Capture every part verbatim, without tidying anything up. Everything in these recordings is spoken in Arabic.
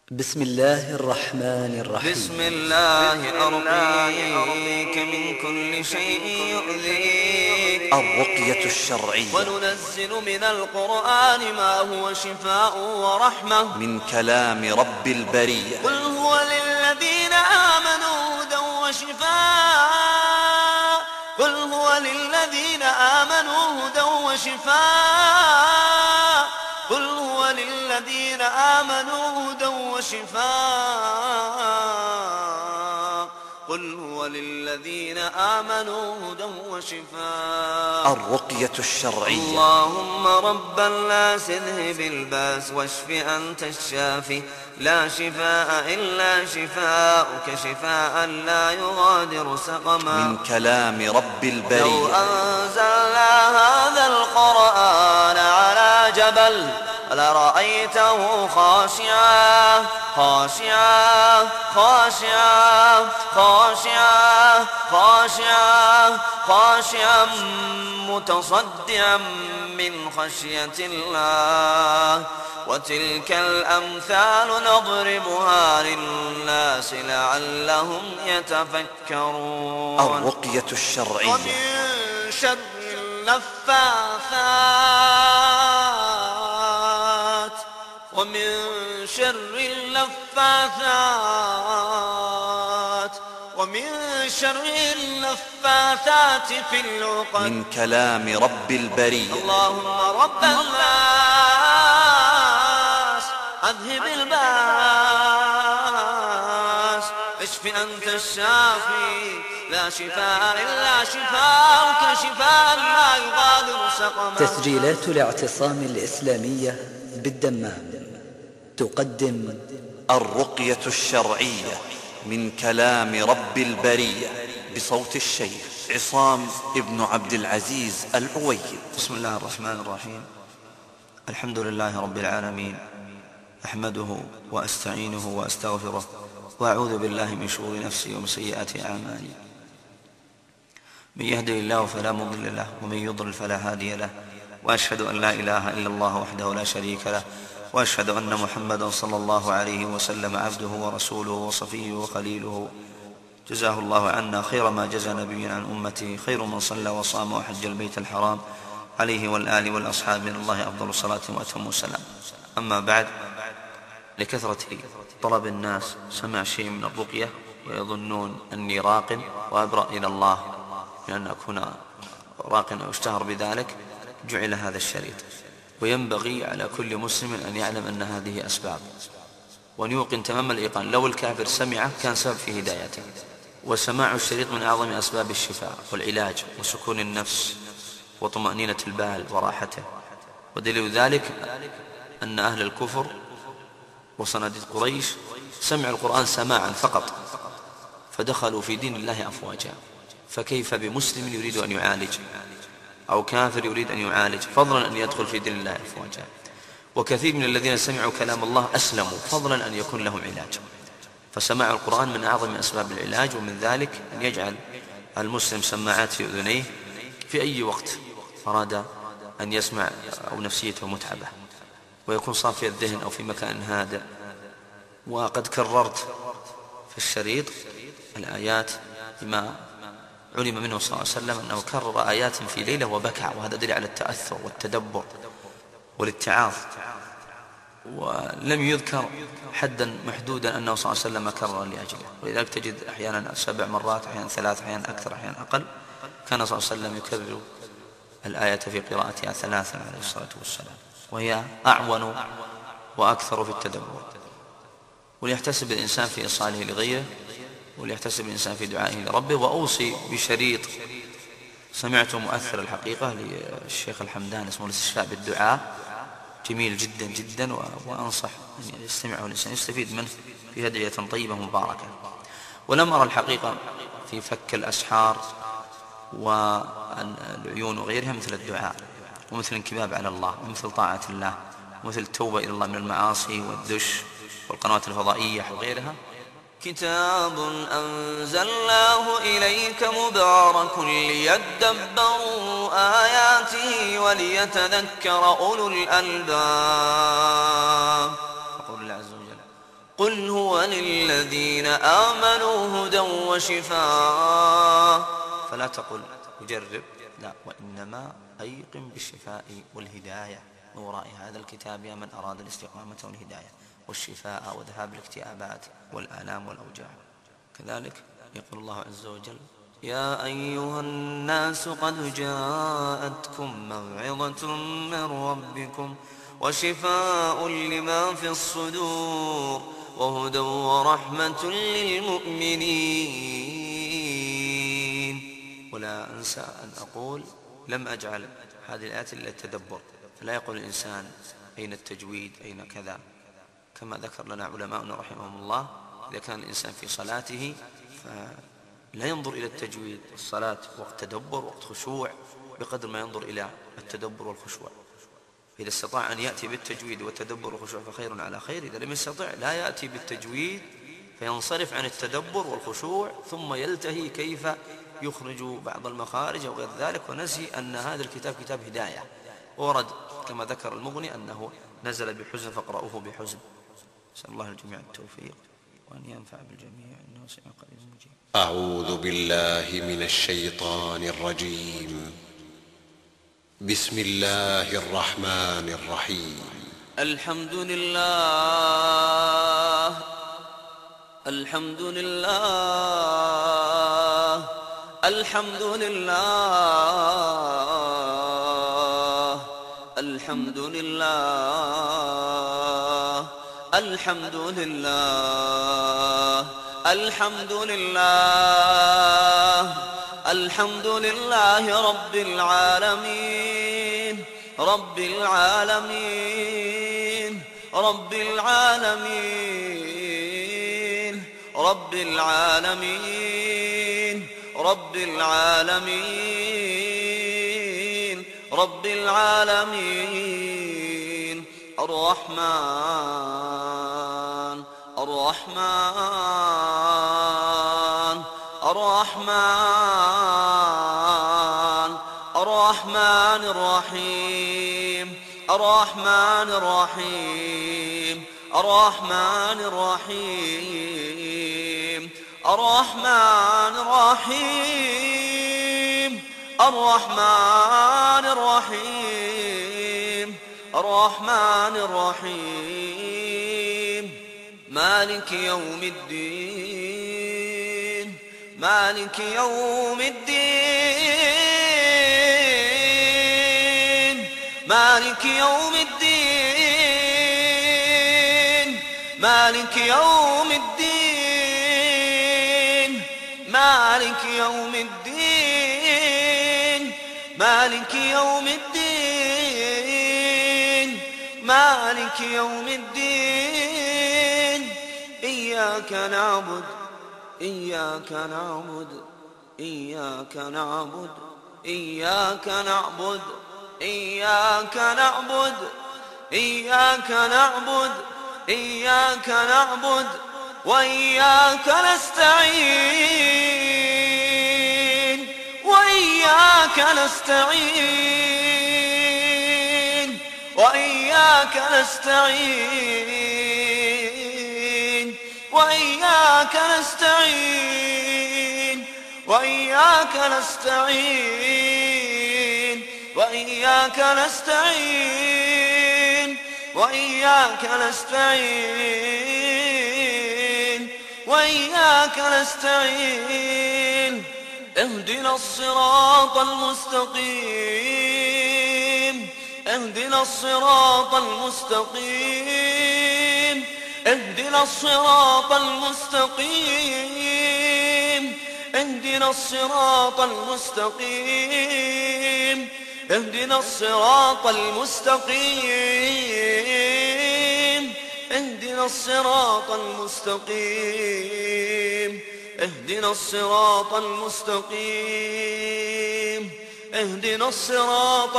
بسم الله الرحمن الرحيم. بسم الله أرقيك من كل شيء يؤذيك. الرقية الشرعية. وننزل من القرآن ما هو شفاء ورحمة من كلام رب البرية. قل هو للذين آمنوا هدى وشفاء. قل هو للذين آمنوا هدى وشفاء. قل هو للذين آمنوا هدى وشفاء. قل هو للذين آمنوا هدى وشفاء. الرقية الشرعية. اللهم رب الناس اذهب الباس واشف أنت الشافي، لا شفاء إلا شفاؤك شفاء لا يغادر سقما. من كلام رب البرية. لو أنزلنا هذا القرآن على جبل لرأيته خاشعا خاشعا خاشعا خاشعا خاشعا خاشعا متصدعا من خشية الله. وتلك الأمثال نضربها للناس لعلهم يتفكرون. الرقية الشرعية. ومن شر اللفاثات ومن شر اللفاثات ومن شر اللفاثات في العقد. من كلام رب البرية. اللهم رب الناس أذهب الباس اشف أنت الشافي، لا شفاء إلا شفاؤك شفاء لا يغادر سقما. تسجيلات الاعتصام الإسلامية بالدمام تقدم الرقية الشرعية من كلام رب البرية بصوت الشيخ عصام ابن عبد العزيز العويد. بسم الله الرحمن الرحيم. الحمد لله رب العالمين، أحمده وأستعينه وأستغفره وأعوذ بالله من شرور نفسي ومن سيئات أعمالي. من يهده الله فلا مضل له ومن يضلل فلا هادي له، وأشهد أن لا إله إلا الله وحده لا شريك له، وأشهد أن محمدا صلى الله عليه وسلم عبده ورسوله وصفيه وخليله، جزاه الله عنا خير ما جزى نبي عن أمته، خير من صلى وصام وحج البيت الحرام، عليه والآل والأصحاب من الله أفضل الصلاة وأتم السلام. أما بعد، لكثرة طلب الناس سمع شيء من الرقية ويظنون أني راق وأبرأ إلى الله من أن أكون راق أو اشتهر بذلك، جعل هذا الشريط. وينبغي على كل مسلم أن يعلم أن هذه أسباب، وأن يوقن تمام الإيقان لو الكافر سمعه كان سبب في هدايته. وسماع الشريط من أعظم أسباب الشفاء والعلاج وسكون النفس وطمأنينة البال وراحته. ودليل ذلك أن أهل الكفر وصناديد قريش سمعوا القرآن سماعا فقط فدخلوا في دين الله أفواجا، فكيف بمسلم يريد أن يعالج أو كافر يريد أن يعالج، فضلا أن يدخل في دين الله أفواجا. وكثير من الذين سمعوا كلام الله أسلموا فضلا أن يكون لهم علاج. فسماع القرآن من أعظم أسباب العلاج، ومن ذلك أن يجعل المسلم سماعات في أذنيه في أي وقت أراد أن يسمع أو نفسيته متعبة، ويكون صافي الذهن أو في مكان هادئ. وقد كررت في الشريط الآيات بما علم منه صلى الله عليه وسلم أنه كرر آيات في ليلة وبكى، وهذا دليل على التأثر والتدبر والاتعاظ. ولم يذكر حدا محدودا أنه صلى الله عليه وسلم كرر لأجله، ولذلك تجد أحيانا سبع مرات، أحيانا ثلاث، أحيانا أكثر، أحيانا أقل. كان صلى الله عليه وسلم يكرر الآية في قراءتها ثلاثا عليه الصلاة والسلام، وهي أعون وأكثر في التدبر. وليحتسب الإنسان في إيصاله لغيره، وليحتسب الإنسان في دعائه لربه. وأوصي بشريط سمعته مؤثر الحقيقة للشيخ الحمدان اسمه الاستشفاء بالدعاء، جميل جدا جدا، وأنصح أن يستمعه الإنسان يستفيد منه في هدية طيبة مباركة. ولم أرى الحقيقة في فك الأسحار والعيون وغيرها مثل الدعاء، ومثل الانكباب على الله، ومثل طاعة الله، ومثل التوبة إلى الله من المعاصي والدش والقنوات الفضائية وغيرها. كتاب أنزلناه إليك مبارك ليدبروا آياته وليتذكر أولو الألباب. يقول الله عز وجل: قل هو للذين آمنوا هدى وشفاء. فلا تقل أجرب، لا، وإنما أيقن بالشفاء والهداية من وراء هذا الكتاب يا من أراد الاستقامة والهداية والشفاء وذهاب الاكتئابات والآلام والأوجاع. كذلك يقول الله عز وجل: يا أيها الناس قد جاءتكم موعظة من ربكم وشفاء لما في الصدور وهدى ورحمة للمؤمنين. ولا أنسى أن أقول لم أجعل هذه الآيات إلا التدبر، فلا يقول الإنسان أين التجويد أين كذا، كما ذكر لنا علماؤنا رحمهم الله إذا كان الإنسان في صلاته فلا ينظر إلى التجويد. الصلاة وقت تدبر وقت خشوع بقدر ما ينظر إلى التدبر والخشوع. إذا استطاع أن يأتي بالتجويد والتدبر والخشوع فخير على خير، إذا لم يستطع لا يأتي بالتجويد فينصرف عن التدبر والخشوع ثم يلتهي كيف يخرج بعض المخارج أو غير ذلك، ونسي أن هذا الكتاب كتاب هداية. ورد كما ذكر المغني أنه نزل بحزن فاقرأوه بحزن. نسأل الله الجميع التوفيق وأن ينفع بالجميع إنه سميع قريب مجيب. أعوذ بالله من الشيطان الرجيم. بسم الله الرحمن الرحيم. الحمد لله الحمد لله الحمد لله الحمد لله الحمد لله الحمد لله الحمد لله رب العالمين رب العالمين رب العالمين رب العالمين رب العالمين رب العالمين الرحمن الرحمن الرحمن الرحمن الرحيم الرحمن الرحيم الرحمن الرحيم الرحمن الرحيم الرحمن الرحيم الرحمن الرحيم مالك يوم الدين مالك يوم الدين مالك يوم الدين مالك يوم الدين مالك يوم الدين مالك يوم الدين مالك يوم الدين إياك نعبد إياك نعبد إياك نعبد إياك نعبد إياك نعبد إياك نعبد إياك نعبد وإياك نستعين وإياك نستعين وإياك نستعين وإياك نستعين وإياك نستعين وإياك نستعين وإياك نستعين وإياك نستعين اهدنا الصراط المستقيم اهدنا الصراط المستقيم اهدنا الصراط المستقيم اهدنا الصراط المستقيم اهدنا الصراط المستقيم اهدنا الصراط المستقيم اهدنا الصراط المستقيم اهدنا الصراط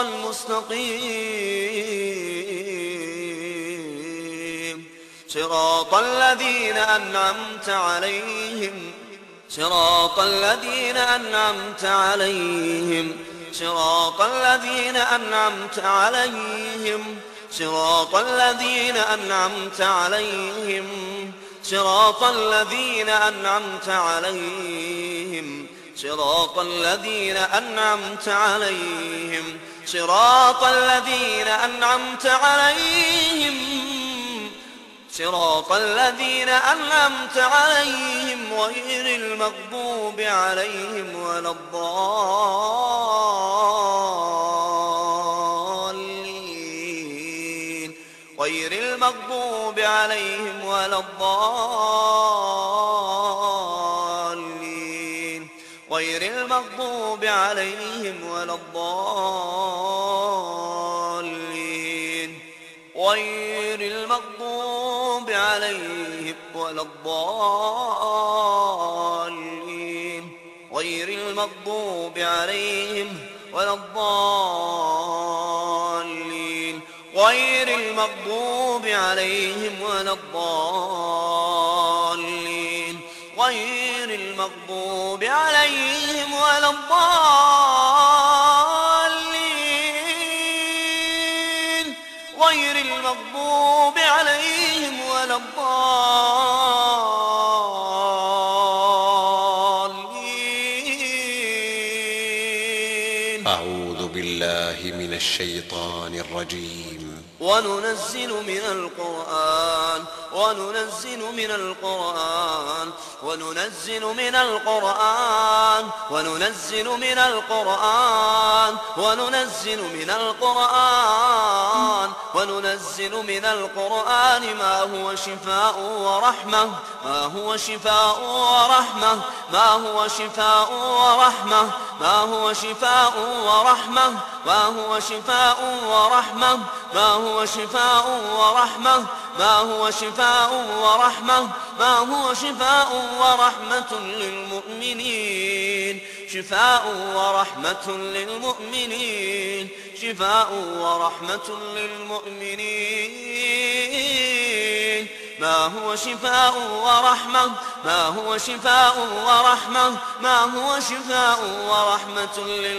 المستقيم صراط الذين أنعمت عليهم صراط الذين أنعمت عليهم صراط الذين أنعمت عليهم صراط الذين أنعمت عليهم صراط الذين أنعمت عليهم صراط الذين أنعمت عليهم صراط الذين أنعمت عليهم صراط الذين أنعمت عليهم غير المغضوب عليهم ولا الضالين غير المغضوب عليهم ولا الضالين غير المغضوب عليهم ولا الضالين غير المغضوب عليهم ولا الضالين غير المغضوب عليهم ولا الضالين غير المغضوب عليهم ولا الضالين غير المغضوب عليهم ولا الضالين غير المغضوب عليهم ولا الضالين. أعوذ بالله من الشيطان الرجيم. وننزل من القرآن وننزل من القرآن وننزل من القرآن وننزل من القرآن وننزل من القرآن وننزل من القرآن ما هو شفاء ورحمة ما هو شفاء ورحمة ما هو شفاء ورحمة ما هو شفاء ورحمة ما هو شفاء ورحمة ما هو شفاء ورحمة ما هو شفاء ورحمة ما هو شفاء ورحمة للمؤمنين شفاء ورحمة للمؤمنين شفاء ورحمة للمؤمنين ما هو شفاء ورحمة ما هو شفاء ورحمة ما هو شفاء ورحمة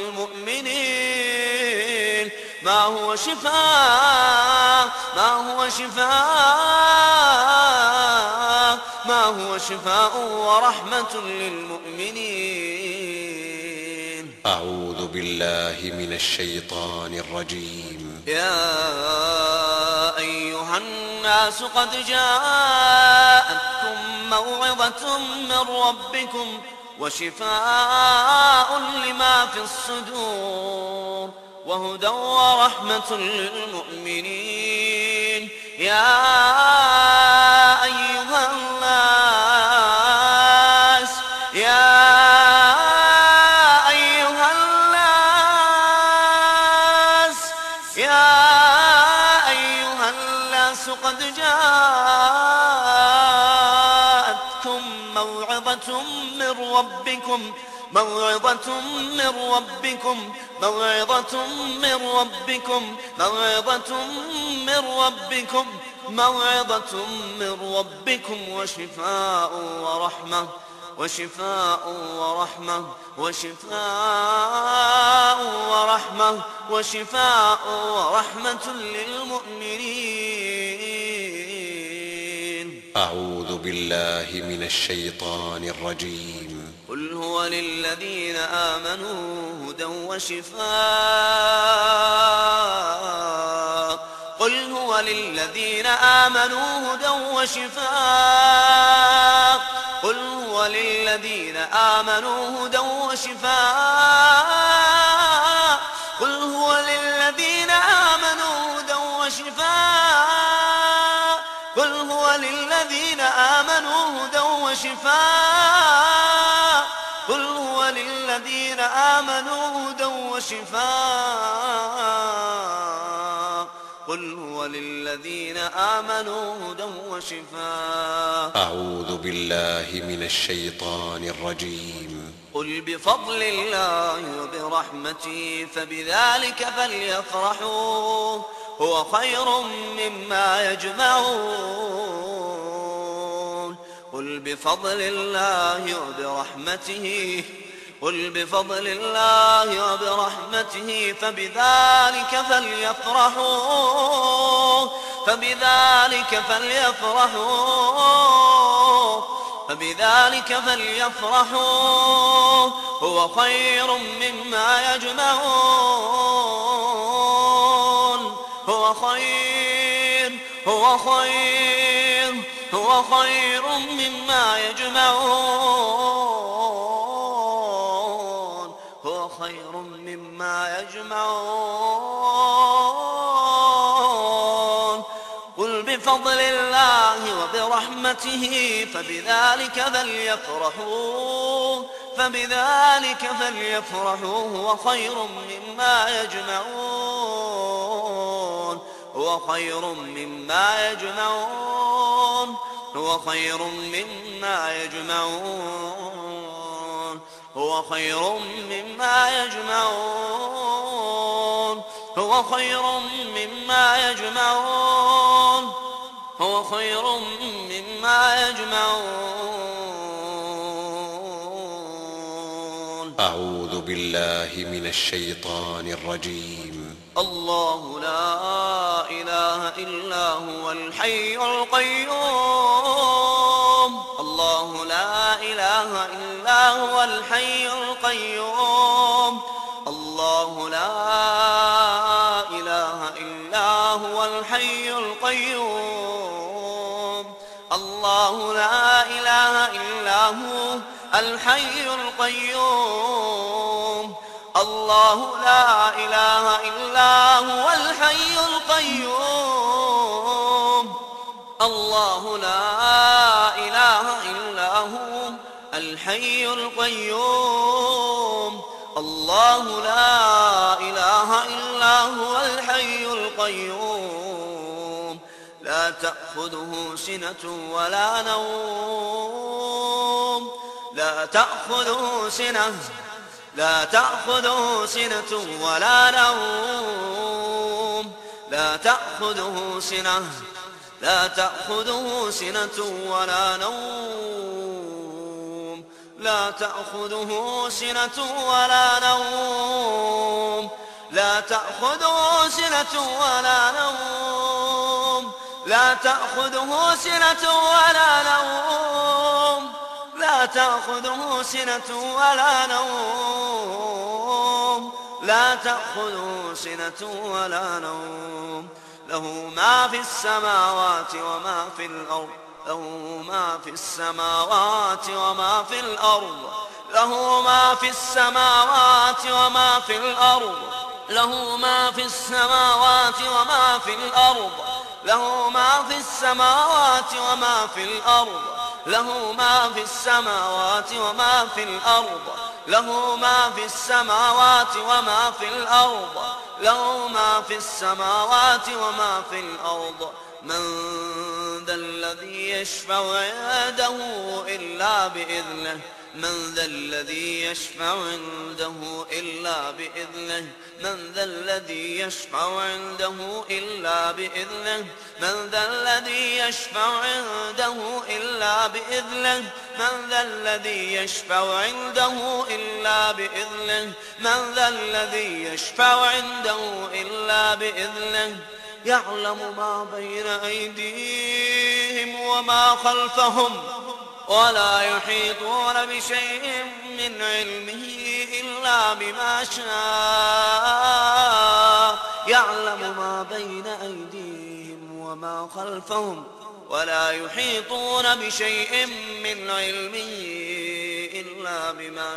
للمؤمنين ما هو شفاء ما هو شفاء ما هو شفاء ورحمة للمؤمنين. أعوذ بالله من الشيطان الرجيم. يا أيها الناس قد جاءتكم موعظة من ربكم وشفاء لما في الصدور وهدى ورحمة للمؤمنين. يا أيها الناس يا أيها الناس يا أيها الناس قد جاءتكم موعظة من ربكم موعظة من ربكم موعظة من ربكم موعظة من ربكم موعظة من ربكم وشفاء ورحمة وشفاء ورحمة وشفاء ورحمة وشفاء ورحمة للمؤمنين. أعوذ بالله من الشيطان الرجيم. قل هو للذين آمنوا هدى وشفاء قل هو للذين آمنوا هدى وشفاء قل هو للذين آمنوا هدى وشفاء قل هو للذين آمنوا هدى وشفاء قل هو للذين آمنوا هدى وشفاء قل هو للذين آمنوا هدى وشفاء قل هو للذين آمنوا هدى وشفاء. أعوذ بالله من الشيطان الرجيم. قل بفضل الله وبرحمته فبذلك فليفرحوا هو خير مما يجمعون. قل بفضل الله وبرحمته قل بفضل الله وبرحمته فبذلك فليفرحوا فبذلك فليفرحوا فبذلك فليفرحوا هو خير مما يجمعون هو خير هو خير هو خير مما يجمعون هو خير مما يجمعون قل بفضل الله وبرحمته فبذلك فليفرحوا فبذلك فليفرحوا هو خير مما يجمعون هو خير مما يجمعون هو خير مما يجمعون هو خير مما يجمعون هو خير مما يجمعون هو خير مما يجمعون أعوذ بالله من الشيطان الرجيم. الله لا إله إلا هو الحي القيوم الله لا إله إلا هو الحي القيوم الله لا إله إلا هو الحي القيوم الله لا إله إلا هو الحي القيوم الله لا إله إلا هو الحي القيوم الله لا إله إلا هو الحي القيوم الله لا إله إلا هو الحي القيوم لا تأخذه سنة ولا نوم لا تأخذه سنة لا تأخذه سنة ولا نوم لا تأخذه سنة لا تأخذه سنة ولا نوم لا تأخذه سنة ولا نوم لا تأخذه سنة ولا نوم لا تأخذه سنة ولا نوم لا تأخذه سنة ولا نوم لا تأخذه سنة ولا نوم له ما في السماوات وما في الأرض له ما في السماوات وما في الأرض له ما في السماوات وما في الأرض له ما في السماوات وما في الأرض له ما في السماوات وما في الأرض له ما في السماوات وما في الأرض له ما في السماوات وما في الأرض له ما في السماوات وما في الأرض من ذا الذي يشفع عنده إلا بإذنه من ذا الذي يشفع عنده إلا بإذنه من ذا الذي يشفع عنده إلا بإذنه من ذا الذي يشفع عنده إلا بإذنه من ذا الذي يشفع عنده إلا بإذنه من ذا الذي يشفع عنده إلا بإذنه يعلم ما بين أيديهم وما خلفهم ولا يحيطون بشيء من علمه إلا بما شاء يعلم ما بين أيديهم وما خلفهم ولا يحيطون بشيء من علمه إلا بما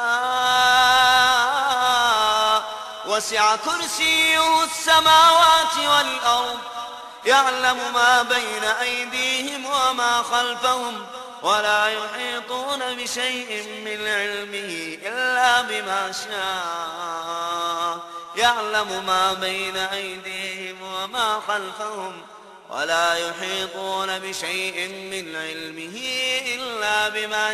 شاء وسع كرسيه السماوات والأرض يعلم ما بين أيديهم وما خلفهم ولا يحيطون بشيء من علمه إلا بما شاء يعلم ما بين أيديهم وما خلفهم ولا يحيطون بشيء من علمه إلا بما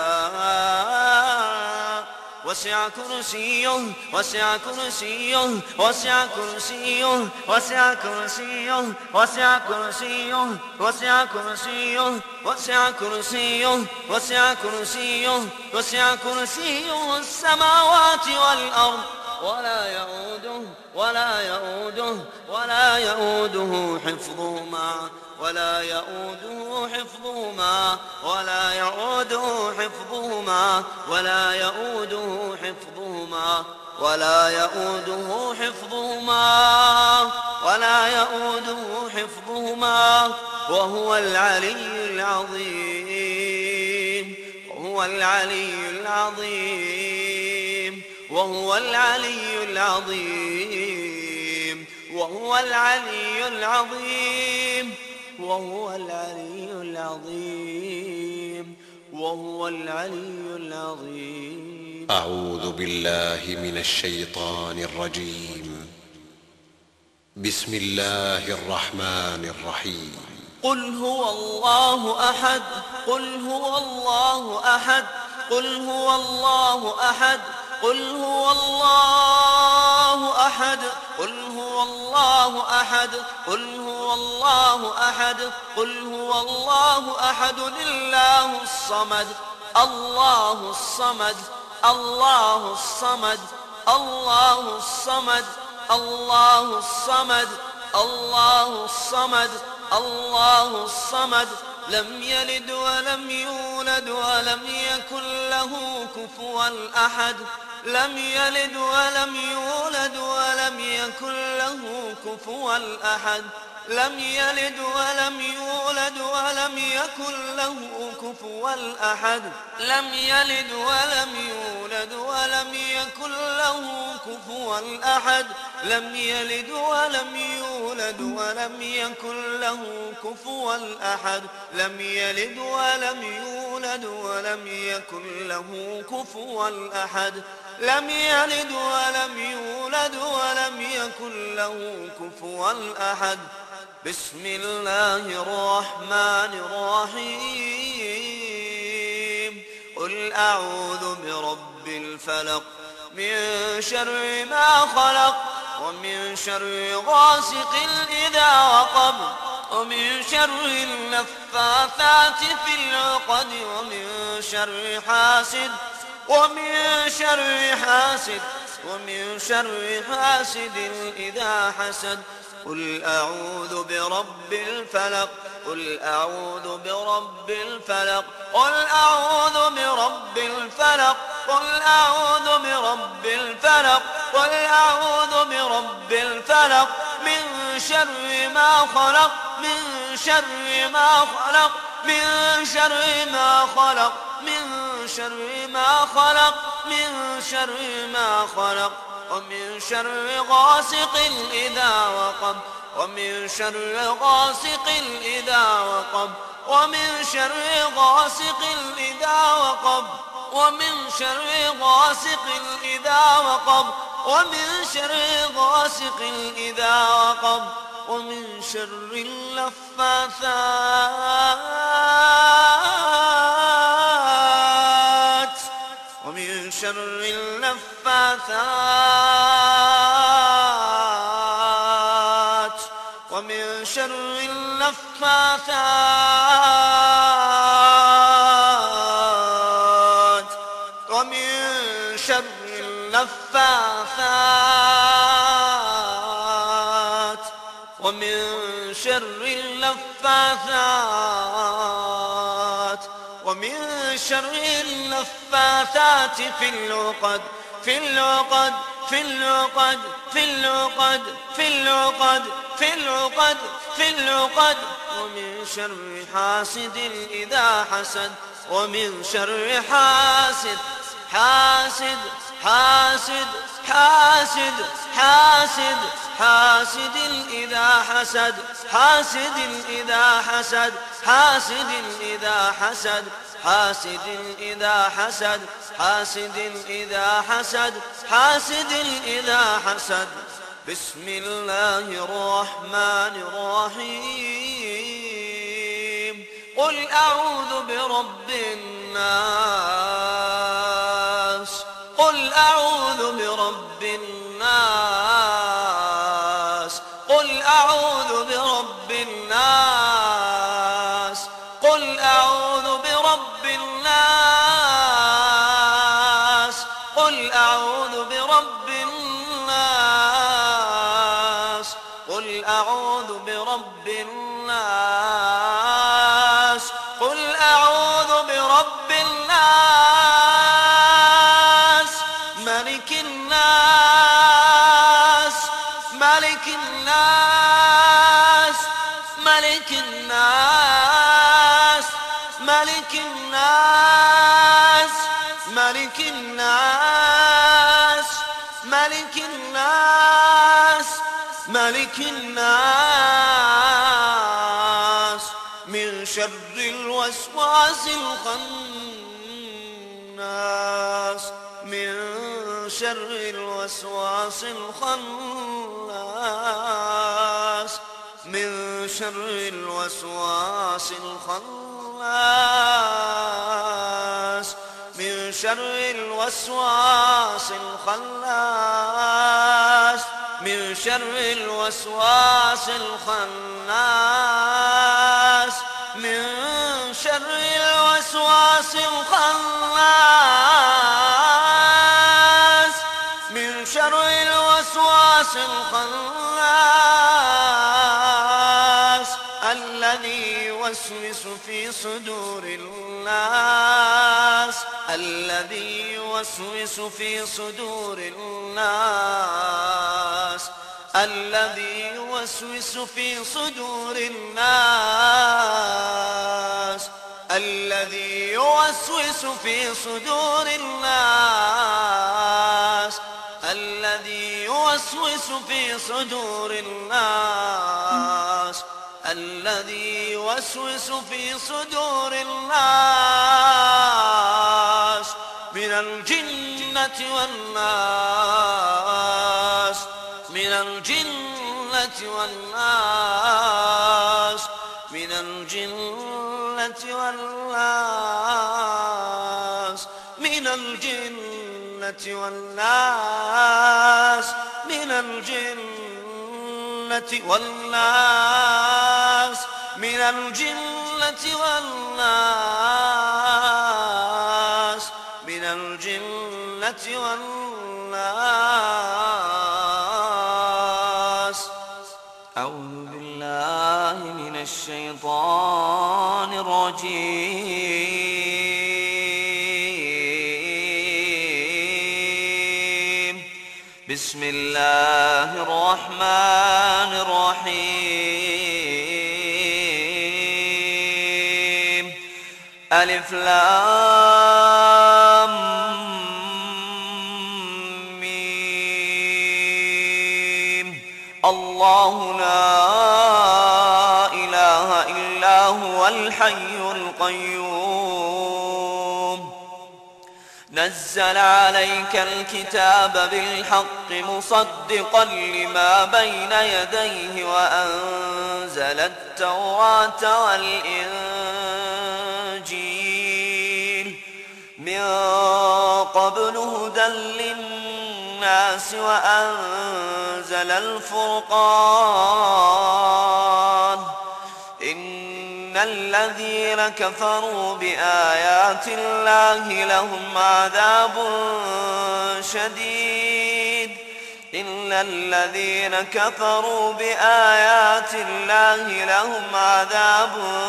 شاء وسع كرسيه وسع كرسيه وسع كرسيه وسع كرسيه وسع كرسيه وسع كرسيه وسع كرسيه وسع كرسيه وسع كرسيه السماوات والأرض ولا يؤوده ولا يؤوده ولا يؤوده حفظهما ولا يؤوده حفظهما ولا يؤوده حفظهما ولا يؤوده حفظهما ولا يؤوده حفظهما ولا يؤوده حفظهما وهو العلي العظيم وهو العلي العظيم وهو العلي العظيم وهو العلي العظيم وهو العلي العظيم وهو العلي العظيم. أعوذ بالله من الشيطان الرجيم. بسم الله الرحمن الرحيم. قل هو الله أحد قل هو الله أحد قل هو الله أحد قل هو الله أحد قل هو الله أحد قل هو الله أحد قل هو الله أحد الله الصمد الله الصمد الله الصمد الله الصمد الله الصمد الله الصمد الله الصمد لم يلد ولم يولد ولم يكن له كفوا أحد لم يلد ولم يولد ولم يكن له كفوا أحد لم يلد ولم يولد ولم يكن له كفوا أحد لم يلد ولم يولد ولم يكن له كفوا أحد لم يلد ولم يولد ولم يكن له كفوا أحد لم يلد ولم يولد ولم يكن له كفوا أحد لم يلد ولم يولد ولم يكن له كفوا أحد. بسم الله الرحمن الرحيم. قل أعوذ برب الفلق من شر ما خلق ومن شر غاسق إذا وقب ومن شر النفاثات في العقد ومن شر حاسد ومن شر حاسد ومن شر حاسد إذا حسد. قل أعوذ برب الفلق قل أعوذ برب الفلق قل أعوذ برب الفلق قل أعوذ برب الفلق قل أعوذ برب الفلق من شر ما خلق من شر ما خلق من شر ما خلق من شر ما خلق من شر ما خلق ومن شر غاسق إذا وقب ومن شر غاسق إذا وقب ومن شر غاسق إذا وقب ومن شر غاسق إذا وقب ومن شر غاسق إذا وقب ومن شر اللفاثات ومن شر اللفاثات ومن شر اللفاثات ومن شر اللفاثات ومن شر اللفاثات ومن شر اللفاثات في العقد في العقد في العقد في العقد في العقد في العقد في العقد ومن شر حاسد إذا حسد ومن شر حاسد حاسد حاسد حاسد حاسد حاسد إذا حسد حاسد إذا حسد حاسد إذا حسد حاسد إذا حسد حاسد إذا حسد حاسد إذا حسد. بسم الله الرحمن الرحيم. قل أعوذ برب الناس قل أعوذ برب الناس قل أعوذ برب الناس قل أعوذ برب الناس قل أعوذ برب الناس قل أعوذ برب الناس قل أعوذ برب الناس ملك الناس ملك الناس ملك الناس ملك الناس ملك الناس ملك الناس ملك الناس من شر الوسواس الخناس من شر الوسواس الخناس من شر الوسواس الخناس من شر الوسواس الخناس من شر الوسواس الخناس من شر الوسواس الخناس من شر الوسواس الخناس الذي يوسوس في صدور الناس الذي يوسوس في صدور الناس الذي يوسوس في صدور الناس الذي يوسوس في صدور الناس الذي يوسوس في صدور الناس الذي يوسوس في صدور الناس من الجنة والناس من الجنة والناس من الجنة والناس من الجنة والناس من الجنة والناس من الجنة والناس من الجنة والناس أعوذ بالله من الشيطان الرجيم بسم الله الرحمن الرحيم ألف لام ميم الله لا إله إلا هو الحي القيوم نزل عليك الكتاب بالحق مصدقا لما بين يديه وأنزل التوراة والإنجيل من قبل هدى للناس وأنزل الفرقان إن الذين كفروا بآيات الله لهم عذاب شديد إن الذين كفروا بآيات الله لهم عذاب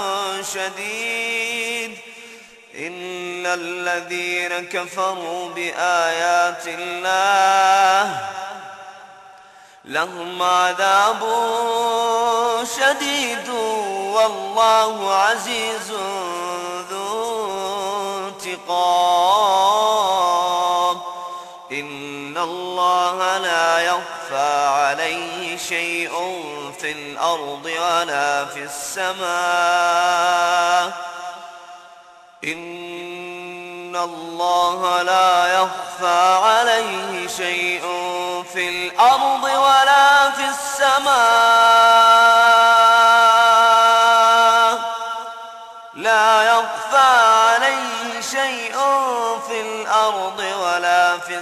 شديد إن الذين كفروا بآيات الله لهم عذاب شديد والله عزيز ذو انتقام إن الله لا يخفى عليه شيء في الأرض ولا في السماء إن الله لا يخفى عليه شيء في الأرض ولا في السماء لا يخفى عليه شيء في الأرض ولا في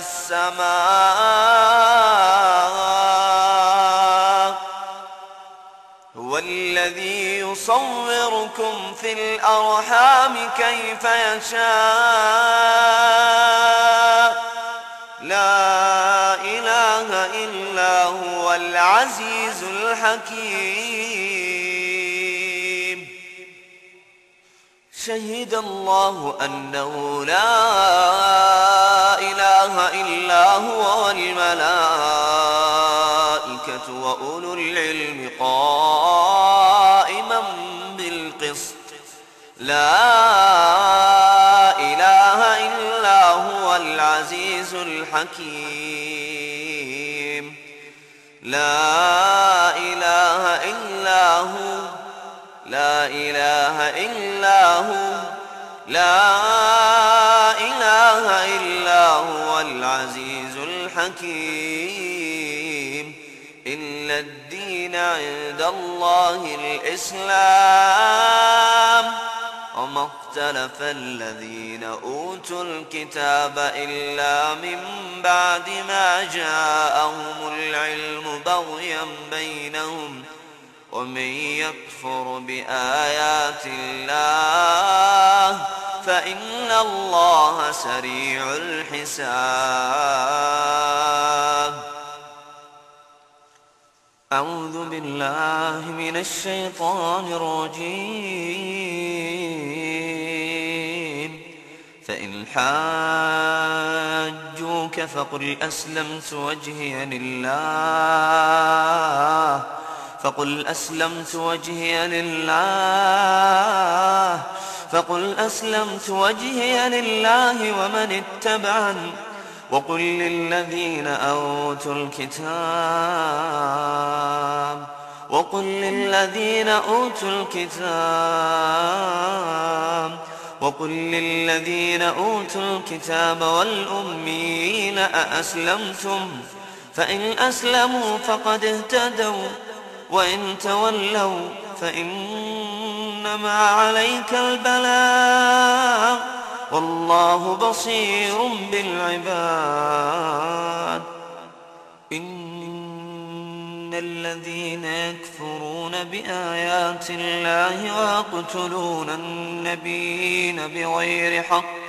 السماء هو الذي يصوركم في الأرحام كيف يشاء لا إله إلا هو العزيز الحكيم. شهد الله أنه لا إله إلا هو والملائكة وأولو العلم قائما بالقسط. لا إله إلا هو العزيز الحكيم. لا إله إلا هو لا إله إلا هو لا إله إلا هو العزيز الحكيم. إن الدين عند الله الإسلام وما اختلف الذين أوتوا الكتاب إلا من بعد ما جاءهم العلم بغيا بينهم ومن يكفر بآيات الله فإن الله سريع الحساب. أعوذ بالله من الشيطان الرجيم. فإن حاجوك فقل أسلمت وجهي لله فقل أسلمت وجهي لله فقل أسلمت وجهي لله ومن اتبعني وقل للذين أوتوا الكتاب وقل للذين أوتوا الكتاب وقل للذين أوتوا الكتاب والأميين أأسلمتم فإن أسلموا فقد اهتدوا وإن تولوا فإنما عليك البلاغ والله بصير بالعباد. إن الذين يكفرون بآيات الله ويقتلون النبيين بغير حق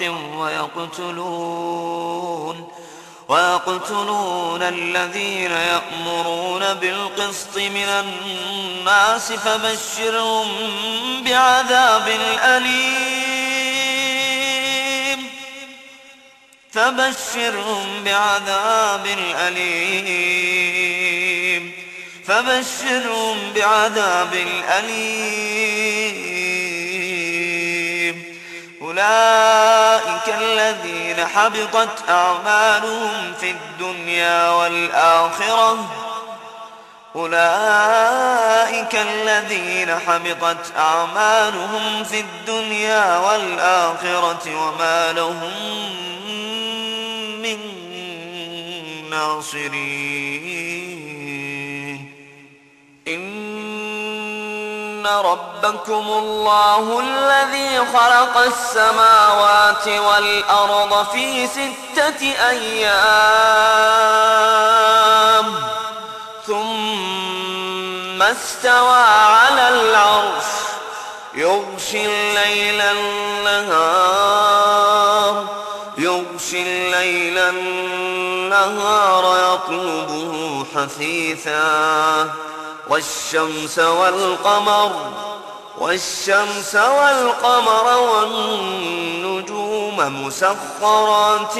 ويقتلون ويقتلون الذين يأمرون بالقسط من الناس فبشرهم بعذاب أليم فبشرهم بعذاب أليم فبشرهم بعذاب أليم. أولئك الذين حبطت أعمالهم في الدنيا والآخرة أولئك الذين حبطت أعمالهم في الدنيا والآخرة وما لهم من ناصرين. إن ربكم الله الذي خلق السماوات والأرض في ستة أيام ثم استوى على العرش يغشي الليل النهار يغشي الليل النهار يطلبه حثيثا والشمس والقمر والشمس والقمر والنجوم مسخرات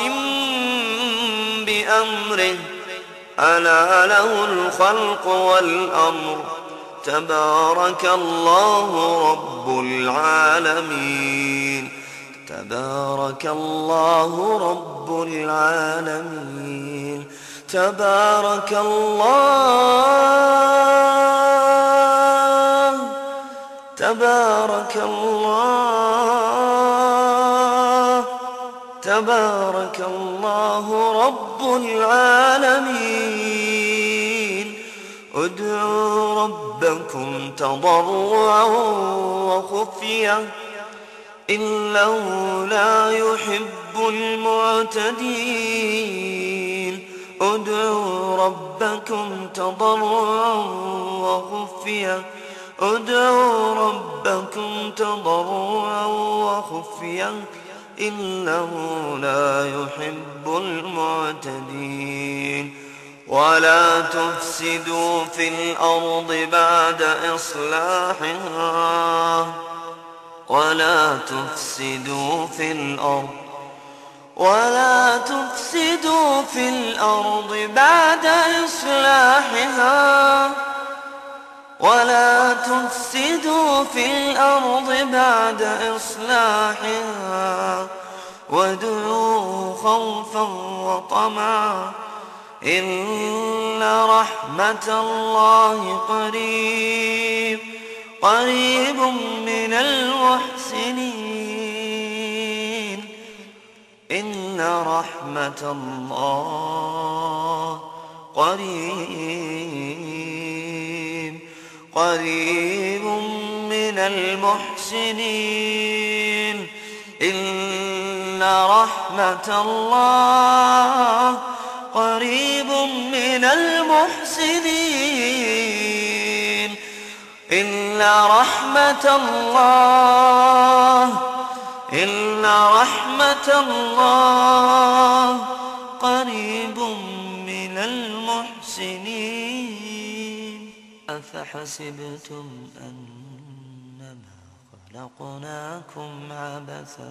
بأمره ألا له الخلق والأمر تبارك الله رب العالمين. تبارك الله رب العالمين. تبارك الله تبارك الله تبارك الله رب العالمين. ادعوا ربكم تضرعا وخفية إنه لا يحب المعتدين. ادعوا ربكم تضرعا وخفية ادعوا ربكم تضرعا وخفية إنه لا يحب المعتدين ولا تفسدوا في الأرض بعد إصلاحها ولا تفسدوا في الأرض ولا تفسدوا في الأرض بعد إصلاحها ولا تفسدوا في الأرض بعد إصلاحها وادعوه خوفا وطمعا إن رحمة الله قريب قريب من المحسنين إن رحمة الله قريب قريب من المحسنين إن رحمة الله قريب من المحسنين إن رحمة الله إن رحمة الله قريب من المحسنين أفحسبتم أنما خلقناكم عبثا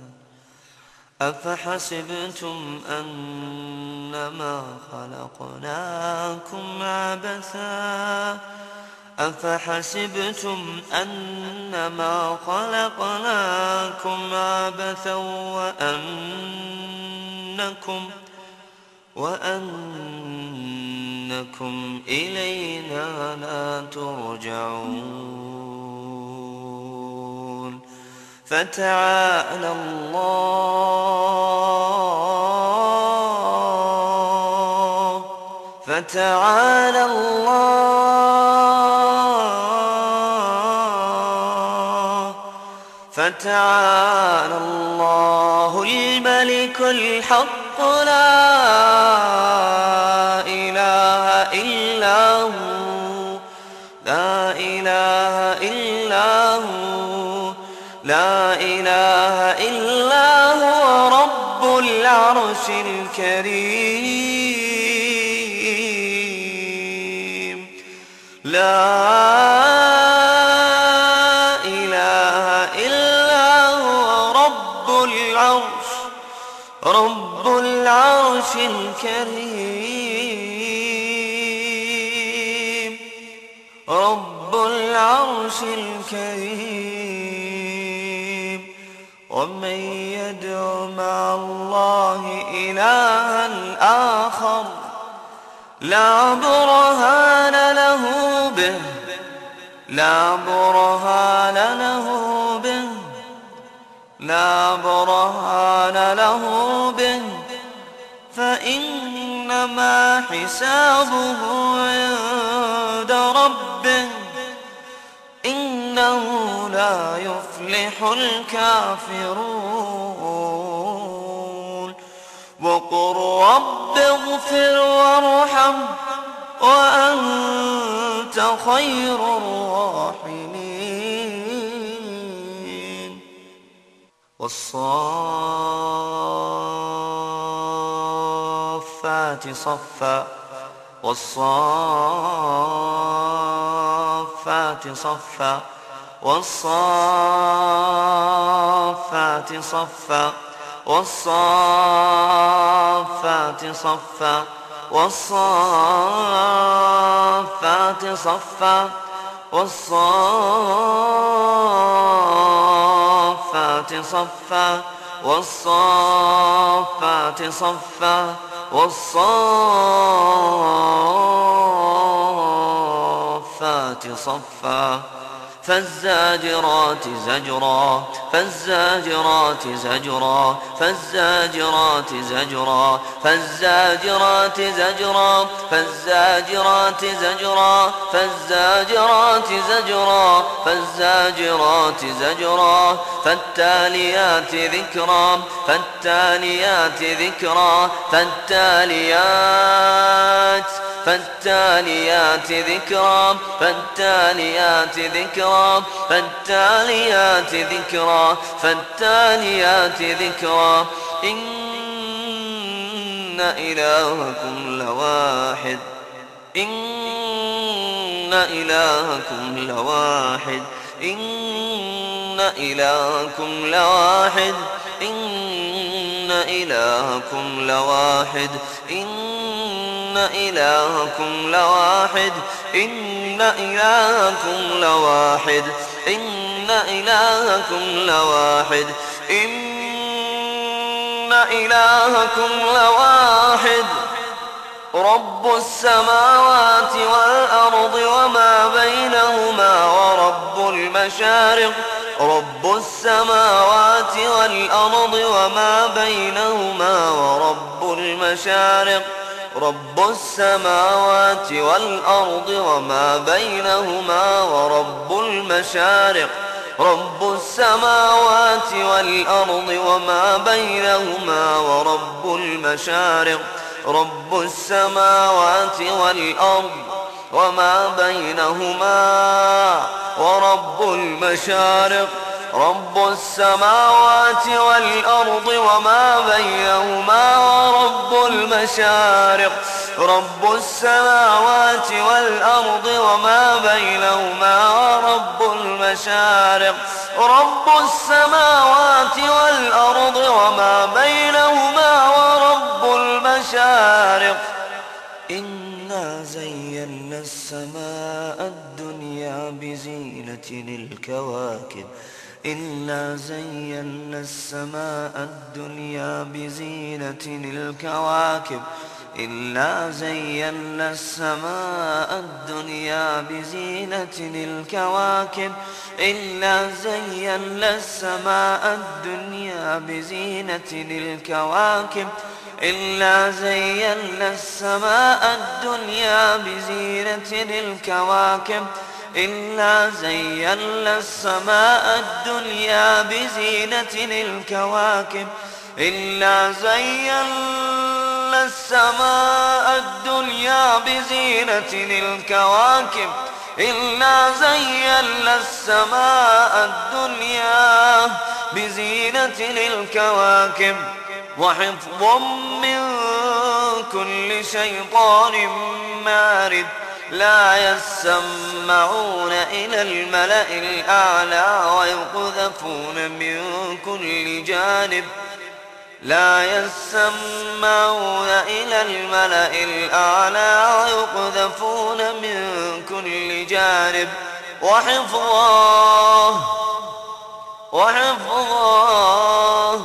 أفحسبتم أنما خلقناكم عبثا أفحسبتم أنما خلقناكم عبثا وأنكم وأنكم إلينا لا ترجعون فتعالى الله فتعالى الله فتعالى الله الملك الحق لا إله إلا هو لا إله إلا هو لا إله إلا هو رب العرش الكريم لا إله إلا هو رب العرش رب العرش الكريم رب العرش الكريم ومن يدع مع الله إلها آخر لا برهان له به لا برهان له به لا برهان له به فإنما حسابه عند ربه إنه لا يفلح الكافرون وقل رب اغفر وارحم وأنت خير الراحمين والصافات صفا والصافات صفا والصافات صفا والصافات صفا والصافات صفا والصافات صفا والصافات صفا والصافات صفا فالزاجرات زجرا فالزاجرات زجرا فالزاجرات زجرا فالزاجرات زجرا فالزاجرات زجرا فالزاجرات زجرا فالزاجرات زجرا فالتاليات ذكرا فالتاليات ذكرا فالتاليات فالتاليات ذكرا فالتاليات ذكرا فالتاليات ذكرا فالتاليات ذكرا إن إلهكم لواحد إن إلهكم لواحد إن إلهكم لواحد إن إلهكم لواحد إن إلهكم لواحد إن إلهكم لواحد إن إلهكم لواحد إن إلهكم لواحد رب السماوات والأرض وما بينهما ورب المشارق رب السماوات والأرض وما بينهما ورب المشارق رب السماوات والأرض وما بينهما ورب المشارق رب السماوات والأرض وما بينهما ورب المشارق رب السماوات والأرض وما بينهما ورب المشارق رب السماوات والأرض وما بينهما ورب المشارق رب السماوات والأرض وما بينهما ورب المشارق رب السماوات والأرض وما بينهما ورب المشارق إنا زينا السماء الدنيا بزينة الكواكب إنا زينا السماء الدنيا بزينة الكواكب إنا زينا السماء الدنيا بزينة الكواكب إنا زينا السماء الدنيا بزينة الكواكب إنا زينا السماء الدنيا بزينة الكواكب إنا زينا السماء الدنيا بزينة الكواكب إنا زينا السماء الدنيا بزينة الكواكب إنا زينا السماء الدنيا بزينة الكواكب وحفظا من كل شيطان مارد لا يسمعون إلى الملأ الأعلى ويقذفون من كل جانب لا يسمعون إلى الملأ الأعلى ويقذفون من كل جانب وحفظا وحفظا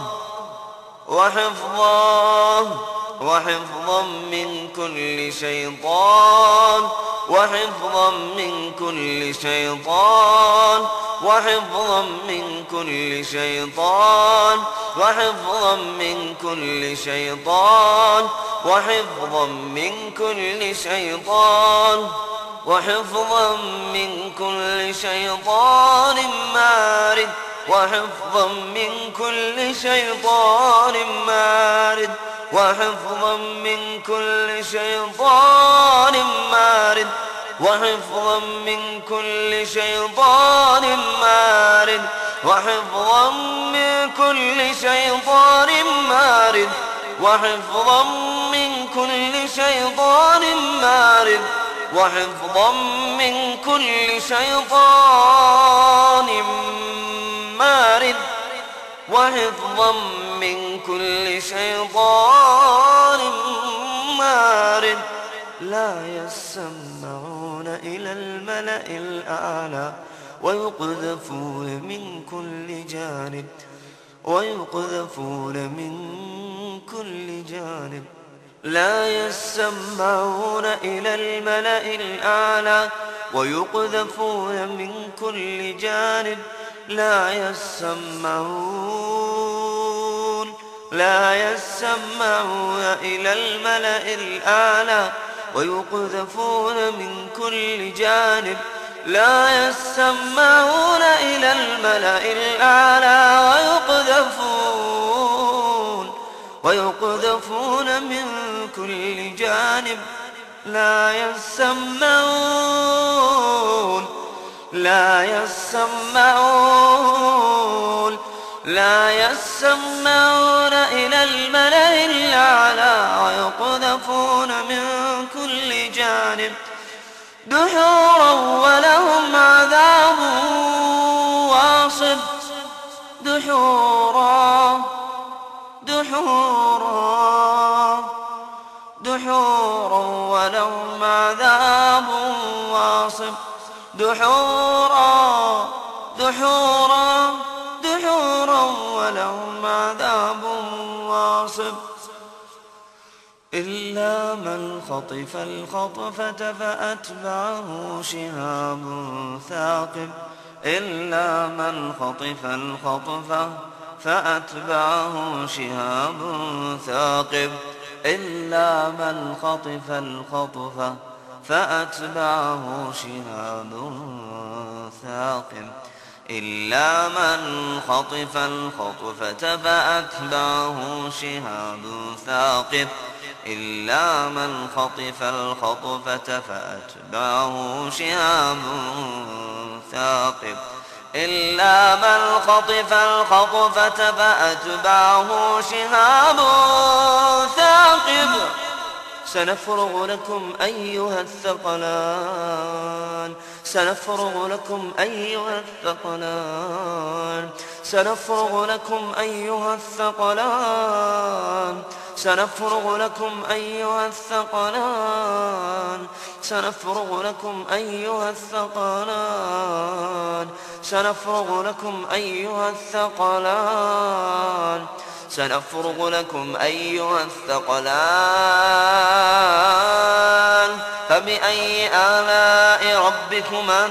وحفظا وحفظا من كل شيطان وحفظا من كل شيطان وحفظا من كل شيطان وحفظا من كل شيطان وحفظا من كل شيطان وحفظا من كل شيطان مارد وحفظا من كل شيطان مارد وحفظا من كل شيطان مارد وحفظا من كل شيطان مارد وحفظا من كل شيطان مارد وحفظا من كل شيطان مارد وحفظا من كل شيطان مارد وحفظا من كل شيطان مارد لا يسمعون إلى الملأ الأعلى ويقذفون من كل جانب ويقذفون من كل جانب لا يسمعون إلى الملأ الأعلى ويقذفون من كل جانب لا يسمعون لا يسمعون إلى الملأ الأعلى ويقذفون من كل جانب لا يسمعون إلى الملأ الأعلى ويقذفون ويقذفون من كل جانب لا يسمعون لا يسمعون لا يسمعون إلى الملأ الأعلى ويقذفون من كل جانب دحورا ولهم عذاب واصب دحورا دحورا دحورا ولهم عذاب واصب دحورا دحورا دحورا ولهم عذاب واصب إلا من خطف الخطفة فأتبعه شهاب ثاقب إلا من خطف الخطفة فأتبعه شهاب ثاقب إلا من خطف الخطفة فأتبعه شهاب ثاقب إلا من خطف الخطفة فأتبعه شهاب ثاقب إلا من خطف الخطفة فأتبعه شهاب ثاقب إلا من خطف الخطفة فأتبعه شهاب ثاقب سنفرغ لكم أيها الثقلان سنفرغ لكم أيها الثقلان سنفرغ لكم أيها الثقلان سنفرغ لكم أيها الثقلان سنفرغ لكم أيها الثقلان سنفرغ لكم أيها الثقلان سنفرغ لكم أيها الثقلان فبأي آلاء ربكما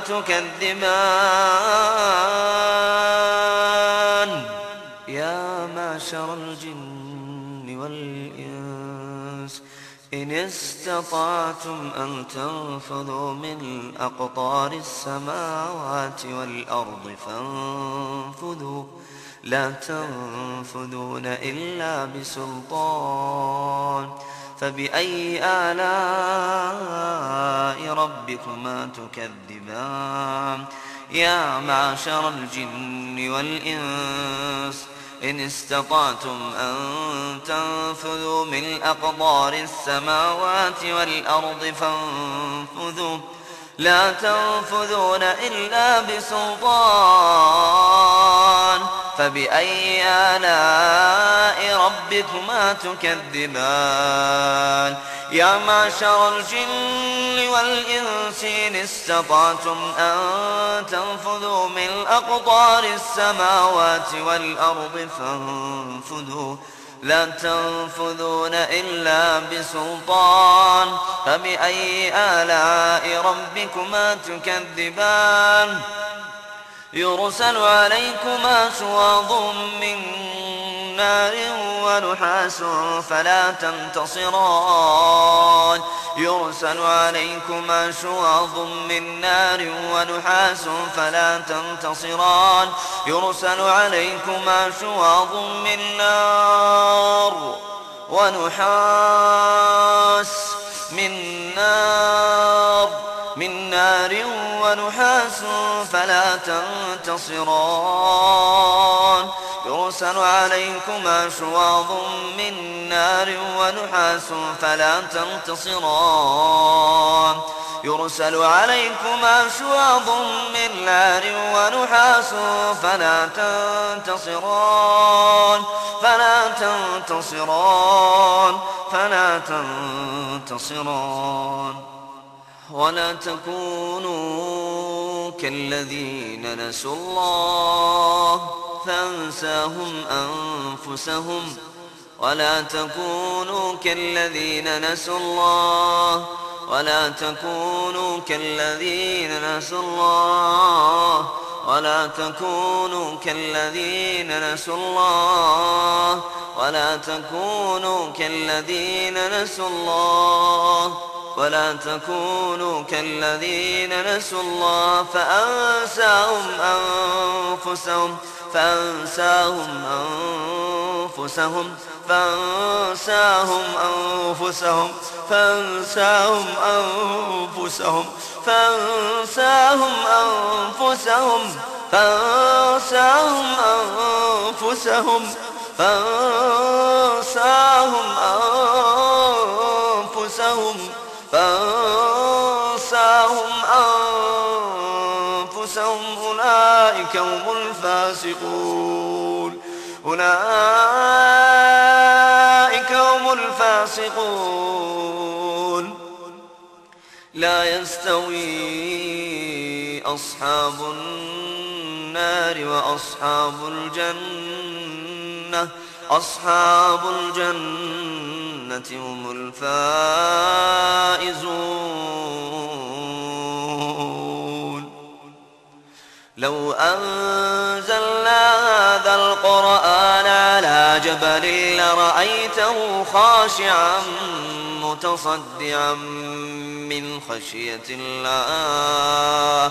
تكذبان يا معشر الجن والإنس إن استطعتم أن تنفذوا من أقطار السماوات والأرض فانفذوا لا تنفذون إلا بسلطان فبأي آلاء ربكما تكذبان يا معشر الجن والإنس إن استطعتم أن تنفذوا من أقطار السماوات والأرض فانفذوا لا تنفذون إلا بسلطان فبأي آلاء ربكما تكذبان يا معشر الجن والإنس إن استطعتم أن تنفذوا من أقطار السماوات والأرض فانفذوا لا تنفذون إلا بسلطان فبأي آلاء ربكما تكذبان يرسل عليكما شواظ من نار ونحاس فلا تنتصران يرسل عليكما شواظ من نار ونحاس فلا تنتصران يرسل عليكما شواظ من نار ونحاس من نار من نار ونحاس فلا تنتصران يرسل عليكما شواظ من نار ونحاس فلا تنتصران يرسل عليكما شواظ من نار ونحاس فلا تنتصران فلا تنتصران فلا تنتصران ولا تكونوا كالذين نسوا الله فأنساهم أنفسهم ولا تكونوا كالذين نسوا الله ولا تكونوا كالذين نسوا الله ولا تكونوا كالذين نسوا الله ولا تكونوا كالذين نسوا الله ولا تكونوا كالذين نسوا الله فأنساهم أنفسهم فأنساهم أنفسهم فأنساهم أنفسهم فأنساهم أنفسهم فأنساهم أنفسهم فأنساهم أنفسهم فأنساهم أنفسهم فأنساهم أنفسهم أولئك هم الفاسقون أولئك هم الفاسقون لا يستوي أصحاب النار وأصحاب الجنة أصحاب الجنة هم الفائزون لو أنزلنا هذا القرآن على جبل لرأيته خاشعا متصدعا من خشية الله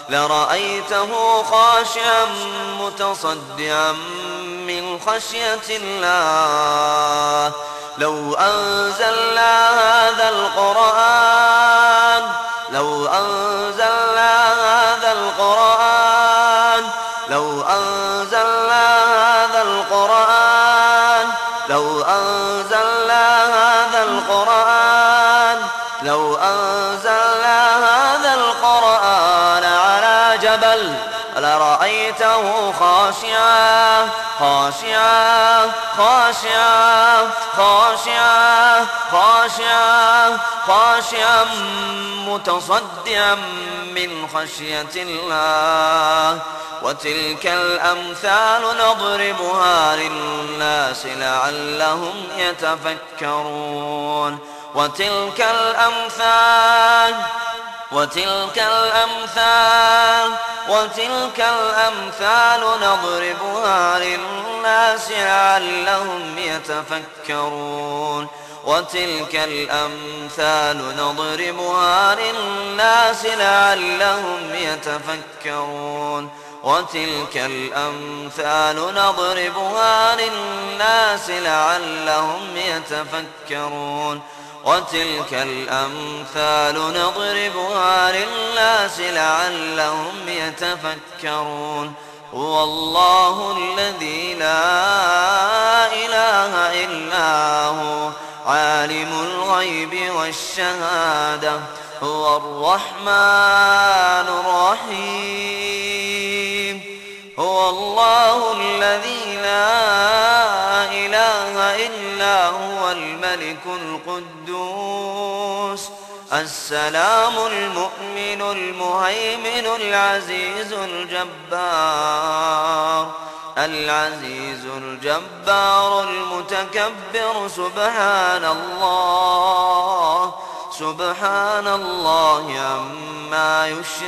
لرأيته خاشعا متصدعا من خشية الله لو أنزلنا هذا القرآن لو أنزلنا هذا القرآن لو أنزلنا هذا القرآن لو أنزلنا هذا القرآن لو أنزلنا هذا القرآن على جبل لرأيته خاشعا خاشعا خاشعا خاشعا خاشعا خاشعا متصدعا من خشية الله وتلك الأمثال نضربها للناس لعلهم يتفكرون وتلك الأمثال وتلك الأمثال وتلك الأمثال نضربها للناس لعلهم يتفكرون وتلك الأمثال نضربها للناس لعلهم يتفكرون وتلك الأمثال نضربها للناس لعلهم يتفكرون وتلك الأمثال نضربها للناس لعلهم يتفكرون هو الله الذي لا إله إلا هو عالم الغيب والشهادة هو الرحمن الرحيم هو الله الذي لا إله إلا هو الملك القدوس السلام المؤمن المهيمن العزيز الجبار العزيز الجبار المتكبر سبحان الله سبحان الله عما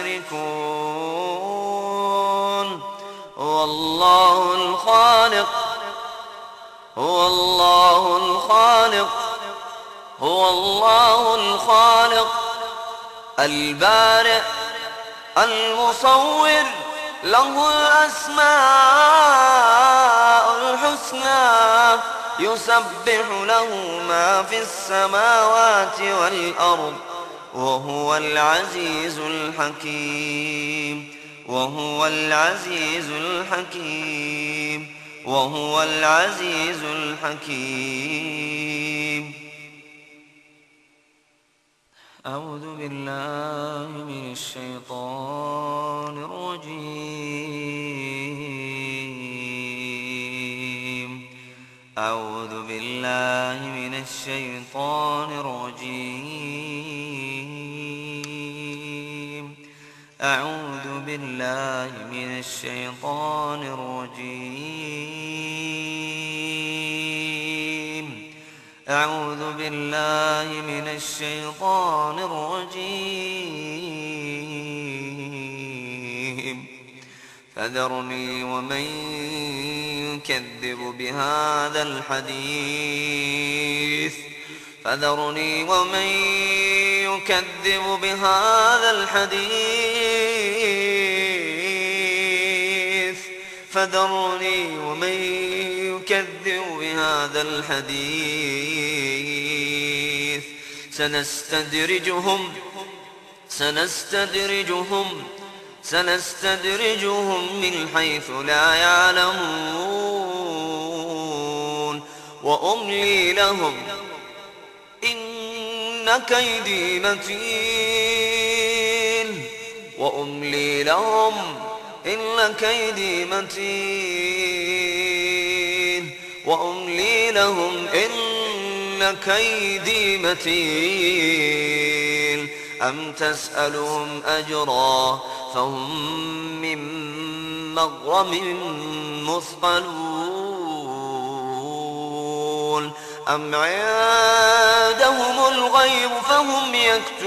يشركون هو الله الخالق هو الله الخالق هو الله الخالق البارئ المصور له الأسماء الحسنى يسبح له ما في السماوات والأرض وهو العزيز الحكيم وهو العزيز الحكيم وهو العزيز الحكيم أعوذ بالله من الشيطان الرجيم أعوذ بالله من الشيطان الرجيم أعوذ بالله من الشيطان الرجيم أعوذ بالله من الشيطان الرجيم فذرني ومن يكذب بهذا الحديث فذرني ومن يكذب بهذا الحديث فذرني ومن يكذب بهذا الحديث سنستدرجهم سنستدرجهم سنستدرجهم من حيث لا يعلمون وأملي لهم إن كيدي متين وأملي لهم إن كيدي متين وأملي لهم إن كيدي متين أم تسألهم أجرا فهم من مغرم مثقلون أم عندهم الغيب فهم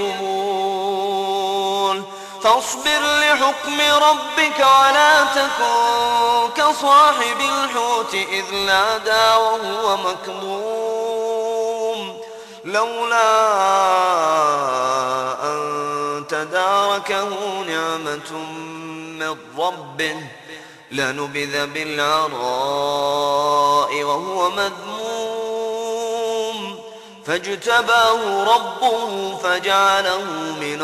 يكتبون فاصبر لحكم ربك ولا تكن كصاحب الحوت إذ نادى وهو مكظوم لولا أن تداركه نعمة من ربه لنبذ بالعراء وهو مذموم فاجتباه ربه فجعله من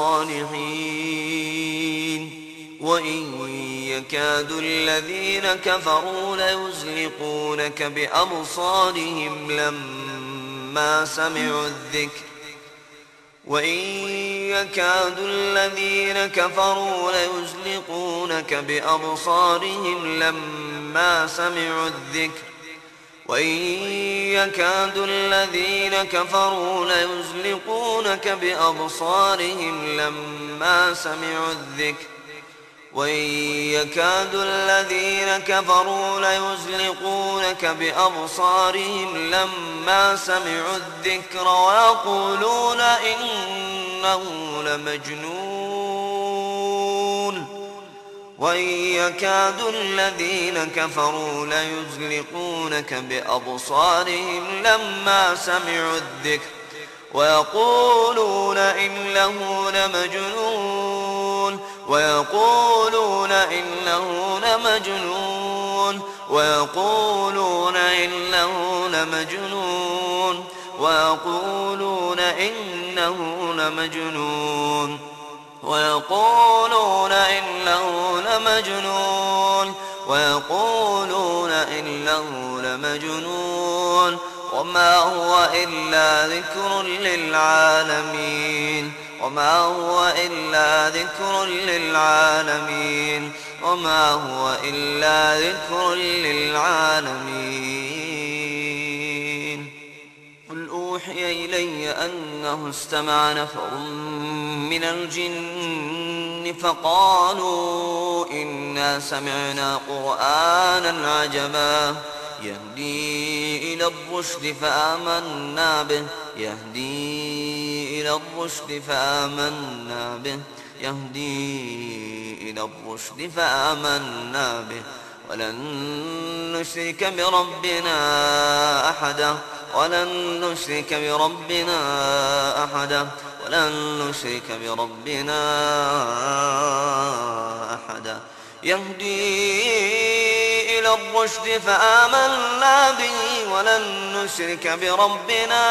الصالحين وإن يكاد الذين كفروا ليزلقونك بأبصارهم لما سمعوا الذكر وإن يكاد الذين كفروا ليزلقونك بأبصارهم لما سمعوا الذكر وإن يكاد الذين كفروا ليزلقونك بأبصارهم لما سمعوا الذكر وإن يكاد الذين كفروا ليزلقونك بأبصارهم لما سمعوا الذكر ويقولون إنه لمجنون وإن يكاد الذين كفروا ليزلقونك بأبصارهم لما سمعوا الذكر ويقولون إنه لمجنون ويقولون إنه لمجنون ويقولون إنه لمجنون ويقولون إنه لمجنون ويقولون إنه لمجنون ويقولون إنه لمجنون وما هو إلا ذكر للعالمين وما هو إلا ذكر للعالمين وما هو إلا ذكر للعالمين قل أوحي إلي أنه استمع نفر من الجن فقالوا إنا سمعنا قرآنا عجبا يهدي إلى الرشد فآمنا به يهدي إلى الرشد فآمنا به يهدي إلى الرشد فآمنا به ولن نشرك بربنا أحدا ولن نشرك بربنا أحدا ولن نشرك بربنا أحدا يهدي إلى الرشد فآمنا به ولن نشرك بربنا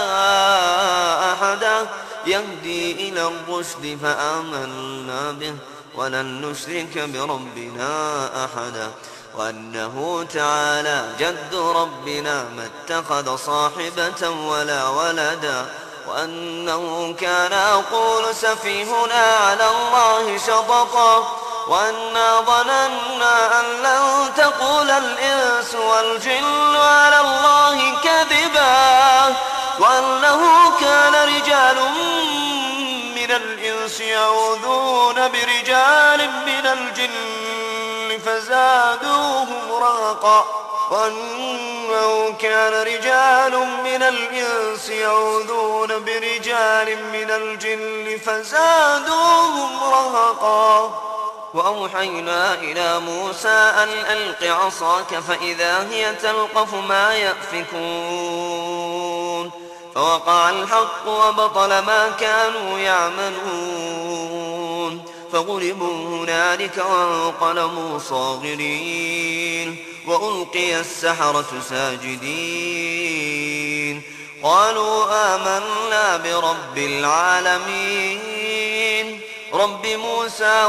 أحدا يهدي إلى الرشد فآمنا به ولن نشرك بربنا أحدا وأنه تعالى جد ربنا ما اتخذ صاحبة ولا ولدا وأنه كان يقول سفيهنا على الله شططا وأنا ظننا أن لن تقول الإنس والجن على الله كذبا وأنه كان رجال من الإنس يعوذون برجال من الجن فزادوهم رهقا وأنه كان رجال من الإنس يعوذون برجال من الجن فزادوهم رهقا وأوحينا إلى موسى أن ألق عصاك فإذا هي تلقف ما يأفكون فوقع الحق وبطل ما كانوا يعملون فغلبوا هنالك وانقلبوا صاغرين وألقي السحرة ساجدين قالوا آمنا برب العالمين رب موسى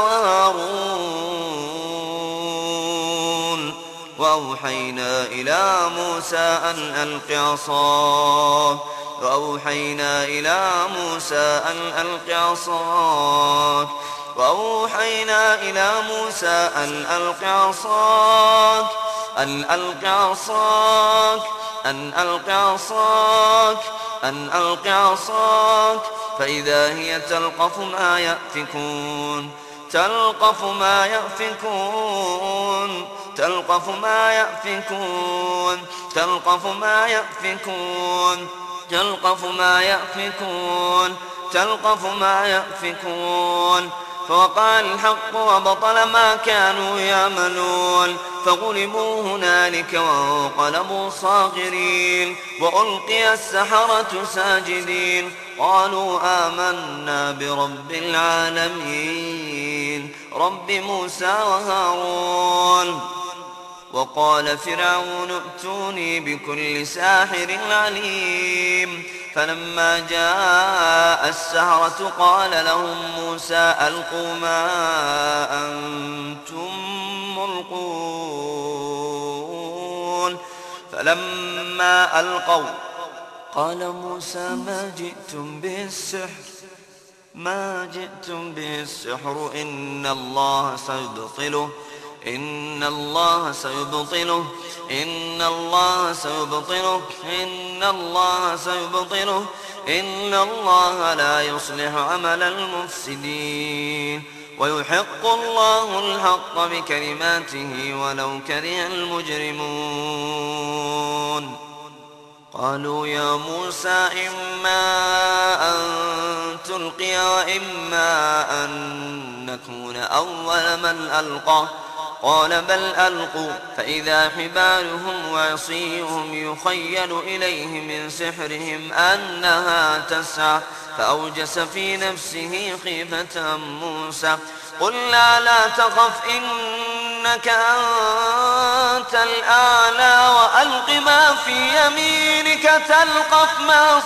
وهارون وأوحينا إلى موسى أن ألق عصاك وأوحينا إلى موسى أن ألق عصاك وأوحينا إلى موسى أن ألق عصاك أن ألق عصاك أن ألق عصاك أن ألق عصاك فإذا هي تلقف ما يأفكون تلقف ما يأفكون تلقف ما يأفكون تلقف ما يأفكون تلقف ما يأفكون تلقف ما يأفكون فوقع الحق وبطل ما كانوا يعملون فغلبوا هنالك وانقلبوا صاغرين وألقي السحرة ساجدين قالوا آمنا برب العالمين رب موسى وهارون وقال فرعون ائتوني بكل ساحر عليم فلما جاء السحرة قال لهم موسى ألقوا ما أنتم ملقون فلما ألقوا قال موسى ما جئتم به السحر ما جئتم به السحر إن الله سيبطله إن الله سيبطله إن الله سيبطله إن الله سيبطله إن الله لا يصلح عمل المفسدين ويحق الله الحق بكلماته ولو كره المجرمون قالوا يا موسى إما أن تلقي وإما أن نكون أول من ألقى قال بل ألقوا فإذا حبالهم وعصيهم يخيل إليه من سحرهم أنها تسعى فأوجس في نفسه خيفة موسى قلنا لا تخف إنك أنت الأعلى وألق ما في يمينك تلقف ما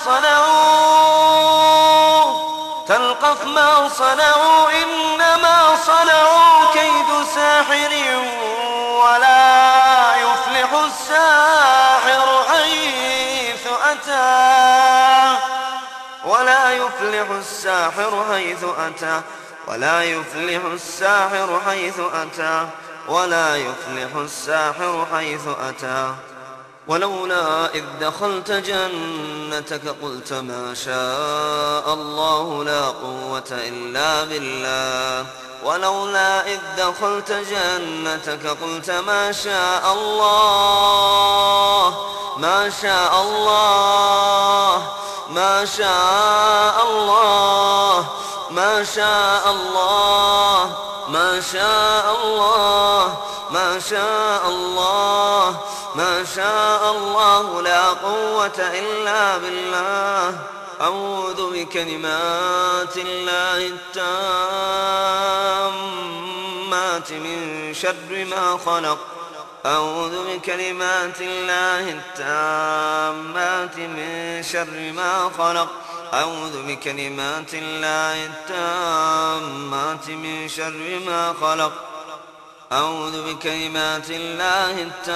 صنعوا تلقف ما صنعوا إنما صنعوا كيد ساحر ولا يفلح الساحر حيث أتى ولا يفلح الساحر حيث أتى ولا يفلح الساحر حيث أتى ولا يفلح الساحر حيث أتى ولولا إذ دخلت جنتك قلت ما شاء الله لا قوة إلا بالله ولولا إذ دخلت جنتك قلت ما شاء الله ما شاء الله ما شاء الله ما شاء الله ما شاء الله ما شاء الله ما شاء الله لا قوة إلا بالله أعوذ بكلمات الله التامات من شر ما خلق أعوذ بكلمات الله التامات من شر ما خلق أعوذ بكلمات الله التامات من شر ما خلق أعوذ بكلمات الله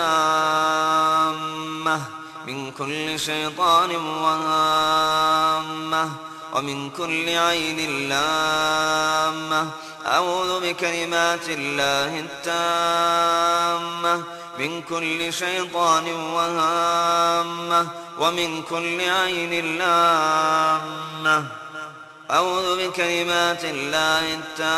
التامة من كل شيطان وهامة ومن كل عين لامة أعوذ بكلمات الله التامة من كل شيطان وهامة ومن كل عين لامة أعوذ بكلمات الله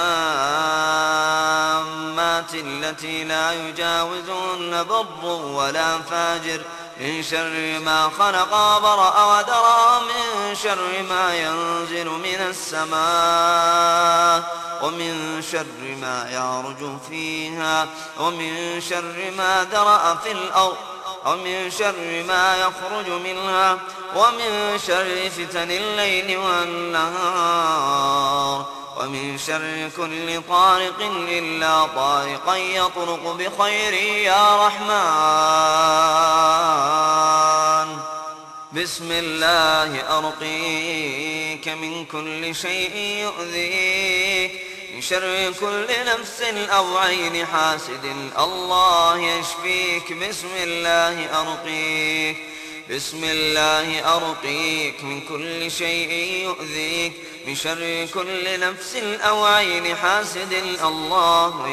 التامات التي لا يجاوزهن بر ولا فاجر من شر ما خلق وبرأ ودرى من شر ما ينزل من السماء ومن شر ما يعرج فيها ومن شر ما ذرأ في الأرض ومن شر ما يخرج منها ومن شر فتن الليل والنهار ومن شر كل طارق إلا طارقا يطرق بخير يا رحمن. بسم الله أرقيك من كل شيء يؤذيك، من شر كل نفس أو عين حاسد الله يشفيك. بسم الله أرقيك، بسم الله أرقيك من كل شيء يؤذيك، من شر كل نفس أو عين حاسد الله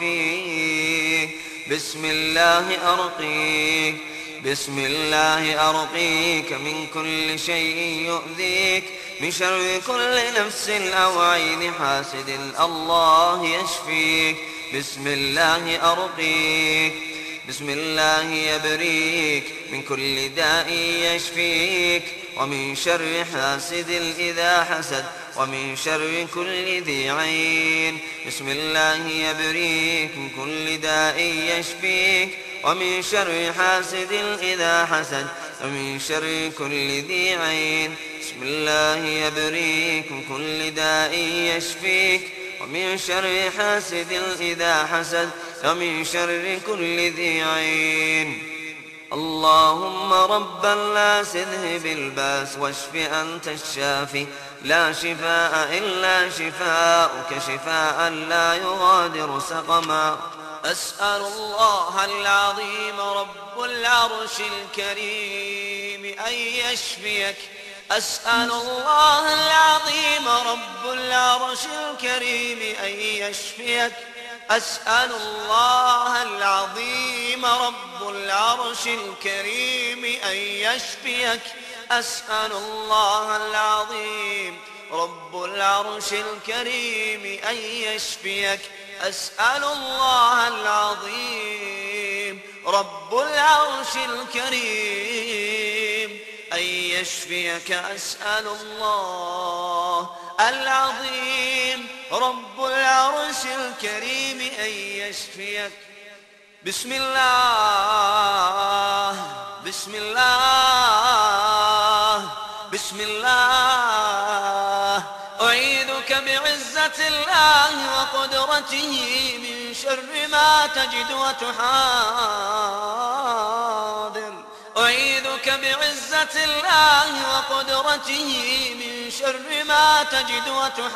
يشفيك. بسم الله أرقيك، بسم الله أرقيك من كل شيء يؤذيك، من شر كل نفس أو عين حاسد الله يشفيك. بسم الله أرقيك، بسم الله يبريك من كل داء يشفيك، ومن شر حاسد إذا حسد، ومن شر كل ذي عين. بسم الله يبريك من كل داء يشفيك، ومن شر حاسد إذا حسد، ومن شر كل ذي عين. بسم الله يبريك من كل داء يشفيك، ومن شر حاسد إذا حسد، ومن شر كل ذي عين. اللهم رب الناس اذهب الباس واشف أنت الشافي، لا شفاء إلا شفاؤك شفاء لا يغادر سقما. أسأل الله العظيم رب العرش الكريم أن يشفيك، أسأل الله العظيم رب العرش الكريم أن يشفيك، أسأل الله العظيم رب العرش الكريم أن يشفيك، أسأل الله العظيم رب العرش الكريم أن يشفيك، أسأل الله العظيم رب العرش الكريم أن يشفيك، أسأل الله العظيم رب العرش الكريم أن يشفيك. بسم الله، بسم الله، بسم الله. أعيذك بعزة الله وقدرته من شر ما تجد وتحاذر. أعيذك بعزة الله وقدرته من شر ما تجد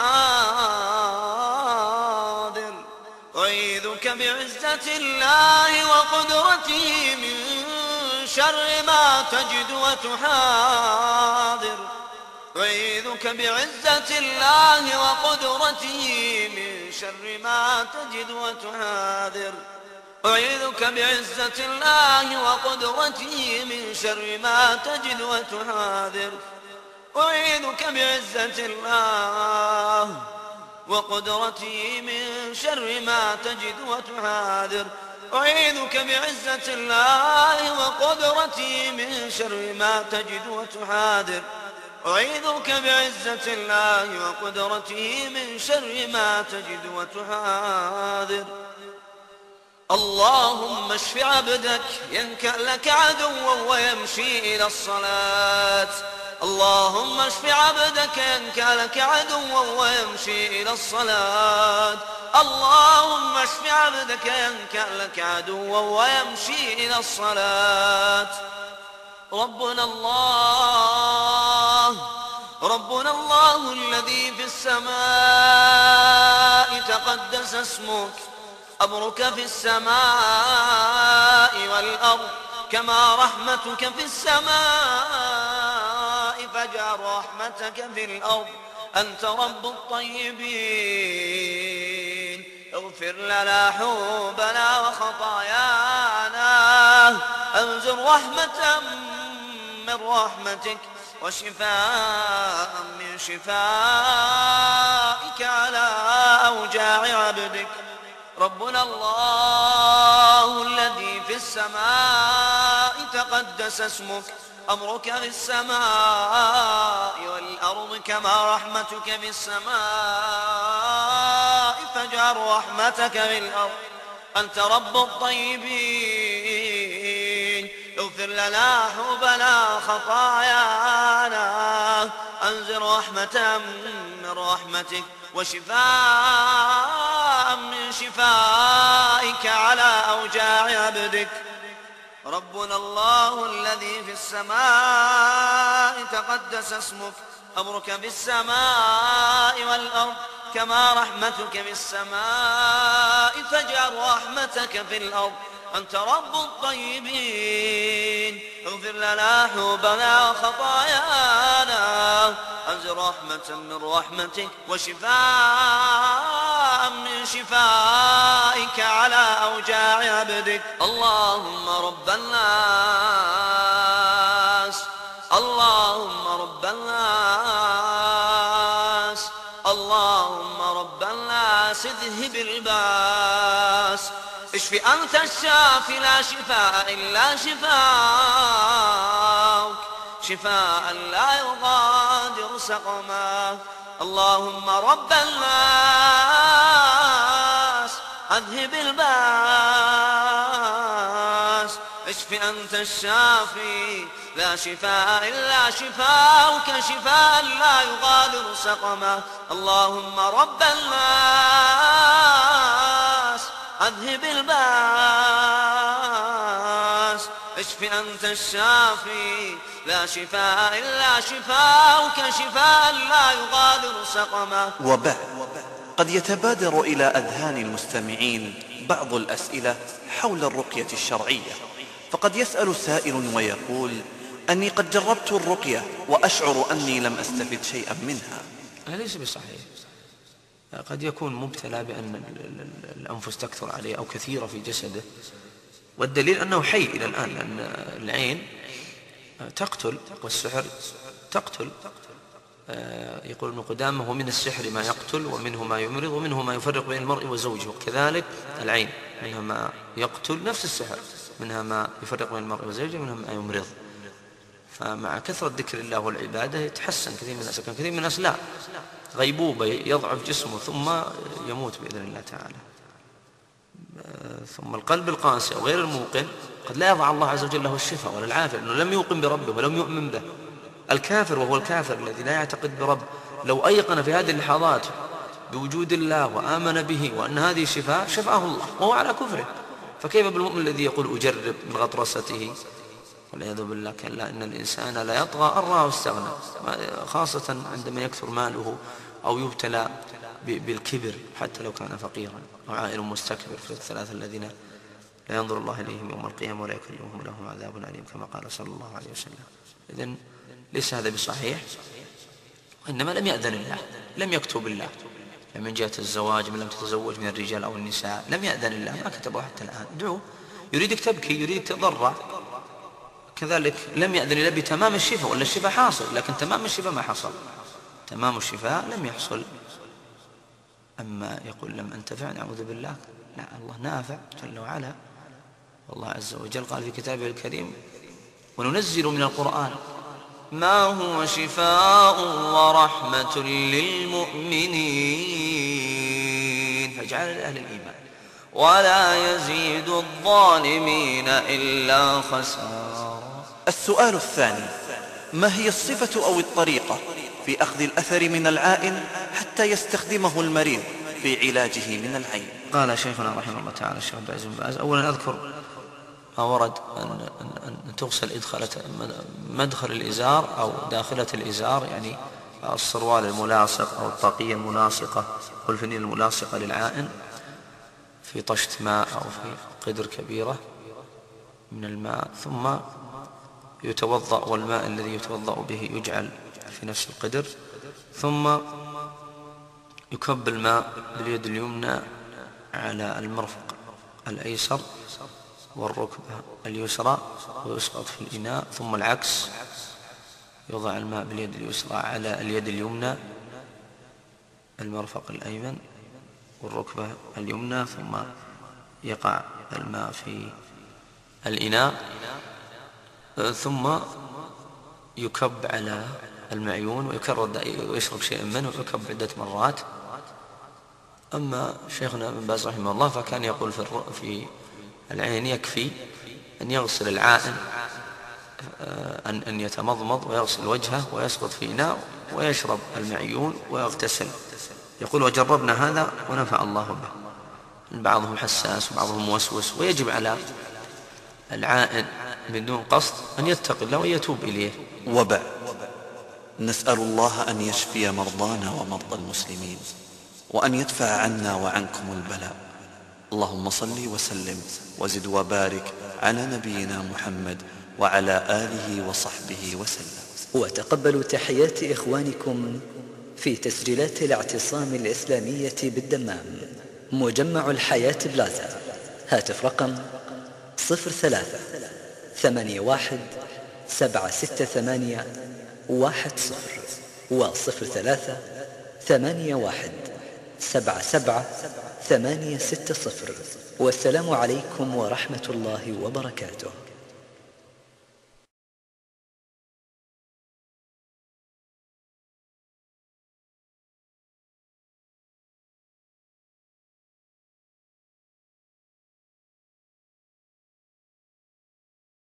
وتحاذر. أعيذك بعزة الله وقدرته من شر ما تجد وتحاذر. أعيذك بعزة الله وقدرته من شر ما تجد وتحاذر. أعيذك بعزة الله وقدرته من شر ما تجد وتحاذر. أعيذك بعزة الله وقدرته من شر ما تجد وتحاذر. أعيذك بعزة الله وقدرته من شر ما تجد وتحاذر. أعيذك بعزة الله وقدرته من شر ما تجد وتحاذر. اللهم اشف عبدك ينكأ لك عدوا ويمشي إلى الصلاة. اللهم اشف عبدك ينكأ لك عدوا ويمشي إلى الصلاة. اللهم اشف عبدك ينكأ لك عدوا ويمشي إلى الصلاة. ربنا الله، ربنا الله الذي في السماء تقدس اسمك، أمرك في السماء والأرض كما رحمتك في السماء فاجعل رحمتك في الأرض. أنت رب الطيبين، اغفر لنا حوبنا وخطايانا، أنزل رحمة من رحمتك وشفاء من شفائك على أوجاع عبدك. ربنا الله الذي في السماء تقدس اسمك، أمرك في السماء والأرض كما رحمتك في السماء فاجعل رحمتك في الأرض. أنت رب الطيبين، اغفر لنا حوبنا خطايانا، أنزل رحمة من رحمتك وشفاء من شفائك على أوجاع عبدك. ربنا الله الذي في السماء تقدس اسمك، أمرك بالسماء والأرض كما رحمتك في السماء، فاجعل رحمتك في الأرض. أنت رب الطيبين، اغفر لنا حوبنا وخطايانا. أنزل رحمة من رحمتك وشفاء من شفائك على أوجاع عبدك. اللهم رب الناس، اللهم رب الناس، اللهم رب الناس اذهب الباس، اشف أنت الشافي لا شفاء إلا شفاءك، شفاء لا يغادر سقما. اللهم رب الناس أذهب الباس، اشف أنت الشافي لا شفاء إلا شفاءك، شفاء لا يغادر سقما. اللهم رب الناس أذهب الباس، اشف أنت الشافي لا شفاء إلا شفاءك، شفاء لا يغادر سقما. وبعد، قد يتبادر إلى أذهان المستمعين بعض الأسئلة حول الرقية الشرعية، فقد يسأل سائل ويقول: أني قد جربت الرقية وأشعر أني لم أستفد شيئا منها. هذا ليس بصحيح. قد يكون مبتلى بأن الأنفس تكثر عليه أو كثيرة في جسده، والدليل أنه حي إلى الآن، لأن العين تقتل والسحر تقتل. يقول ابن قدامة: ومن السحر ما يقتل ومنه ما يمرض ومنه ما يفرق بين المرء وزوجه. كذلك العين منها ما يقتل نفس السحر، منها ما يفرق بين المرء وزوجه، منها ما يمرض. فمع كثرة ذكر الله والعبادة يتحسن كثير من الناس، كثير من الناس لا، غيبوبة يضعف جسمه ثم يموت بإذن الله تعالى. ثم القلب القاسي أو غير الموقن قد لا يضع الله عز وجل له الشفاء ولا العافية، لأنه لم يوقن بربه ولم يؤمن به. الكافر وهو الكافر الذي لا يعتقد برب، لو أيقن في هذه اللحظات بوجود الله وآمن به وأن هذه شفاء، شفاه الله وهو على كفره. فكيف بالمؤمن الذي يقول أجرب من غطرسته؟ والعياذ بالله. كلا إن الإنسان لا يطغى أن رآه استغنى، خاصة عندما يكثر ماله أو يبتلى بالكبر حتى لو كان فقيرا، أو عائل مستكبر، في الثلاثة الذين لا ينظر الله إليهم يوم القيامة ولا يكلمهم لهم عذاب أليم، كما قال صلى الله عليه وسلم. إذن ليس هذا بصحيح، وإنما لم يأذن الله، لم يكتب الله. من جهة الزواج من لم تتزوج من الرجال أو النساء لم يأذن الله، ما كتبه حتى الآن. ادعوه، يريدك تبكي، يريدك تضرع. كذلك لم يأذن الله بتمام الشفاء، ولا الشفاء حاصل لكن تمام الشفاء ما حصل، تمام الشفاء لم يحصل. أما يقول لم أنتفع، نعوذ بالله، لا، الله نافع جل وعلا. والله عز وجل قال في كتابه الكريم: وننزل من القرآن ما هو شفاء ورحمة للمؤمنين، فاجعل لأهل الإيمان، ولا يزيد الظالمين إلا خسارا. السؤال الثاني: ما هي الصفة أو الطريقة في أخذ الأثر من العائن حتى يستخدمه المريض في علاجه من العين؟ قال شيخنا رحمه الله تعالى الشيخ عبد العزيز بن باز: أولا أذكر ما ورد أن, أن, أن تغسل إدخلة مدخل الإزار أو داخلة الإزار، يعني الصروال الملاصق أو الطاقية الملاصقة والفنيل الملاصقة للعائن، في طشت ماء أو في قدر كبيرة من الماء، ثم يتوضأ، والماء الذي يتوضأ به يجعل في نفس القدر، ثم يكب الماء باليد اليمنى على المرفق الأيسر والركبة اليسرى ويسقط في الإناء، ثم العكس، يوضع الماء باليد اليسرى على اليد اليمنى المرفق الأيمن والركبة اليمنى، ثم يقع الماء في الإناء، ثم يكب على المعيون ويكرر ويشرب شيئا منه ويكب عدة مرات. أما شيخنا ابن باز رحمه الله فكان يقول في العين يكفي أن يغسل العائن، أن أن يتمضمض ويغسل وجهه ويسقط في إناء ويشرب المعيون ويغتسل. يقول وجربنا هذا ونفع الله به. بعضهم حساس وبعضهم موسوس، ويجب على العائد بدون قصد أن يتقي الله ويتوب إليه. وبعد، نسأل الله أن يشفي مرضانا ومرضى المسلمين، وأن يدفع عنا وعنكم البلاء. اللهم صل وسلم وزد وبارك على نبينا محمد وعلى آله وصحبه وسلم. وتقبلوا تحيات إخوانكم في تسجيلات الاعتصام الإسلامية بالدمام، مجمع الحياة بلازا. هاتف رقم صفر ثلاثة ثمانية واحد سبعة ستة ثمانية واحد صفر وصفر ثلاثة ثمانية واحد سبعة سبعة ثمانية ستة صفر. والسلام عليكم ورحمة الله وبركاته.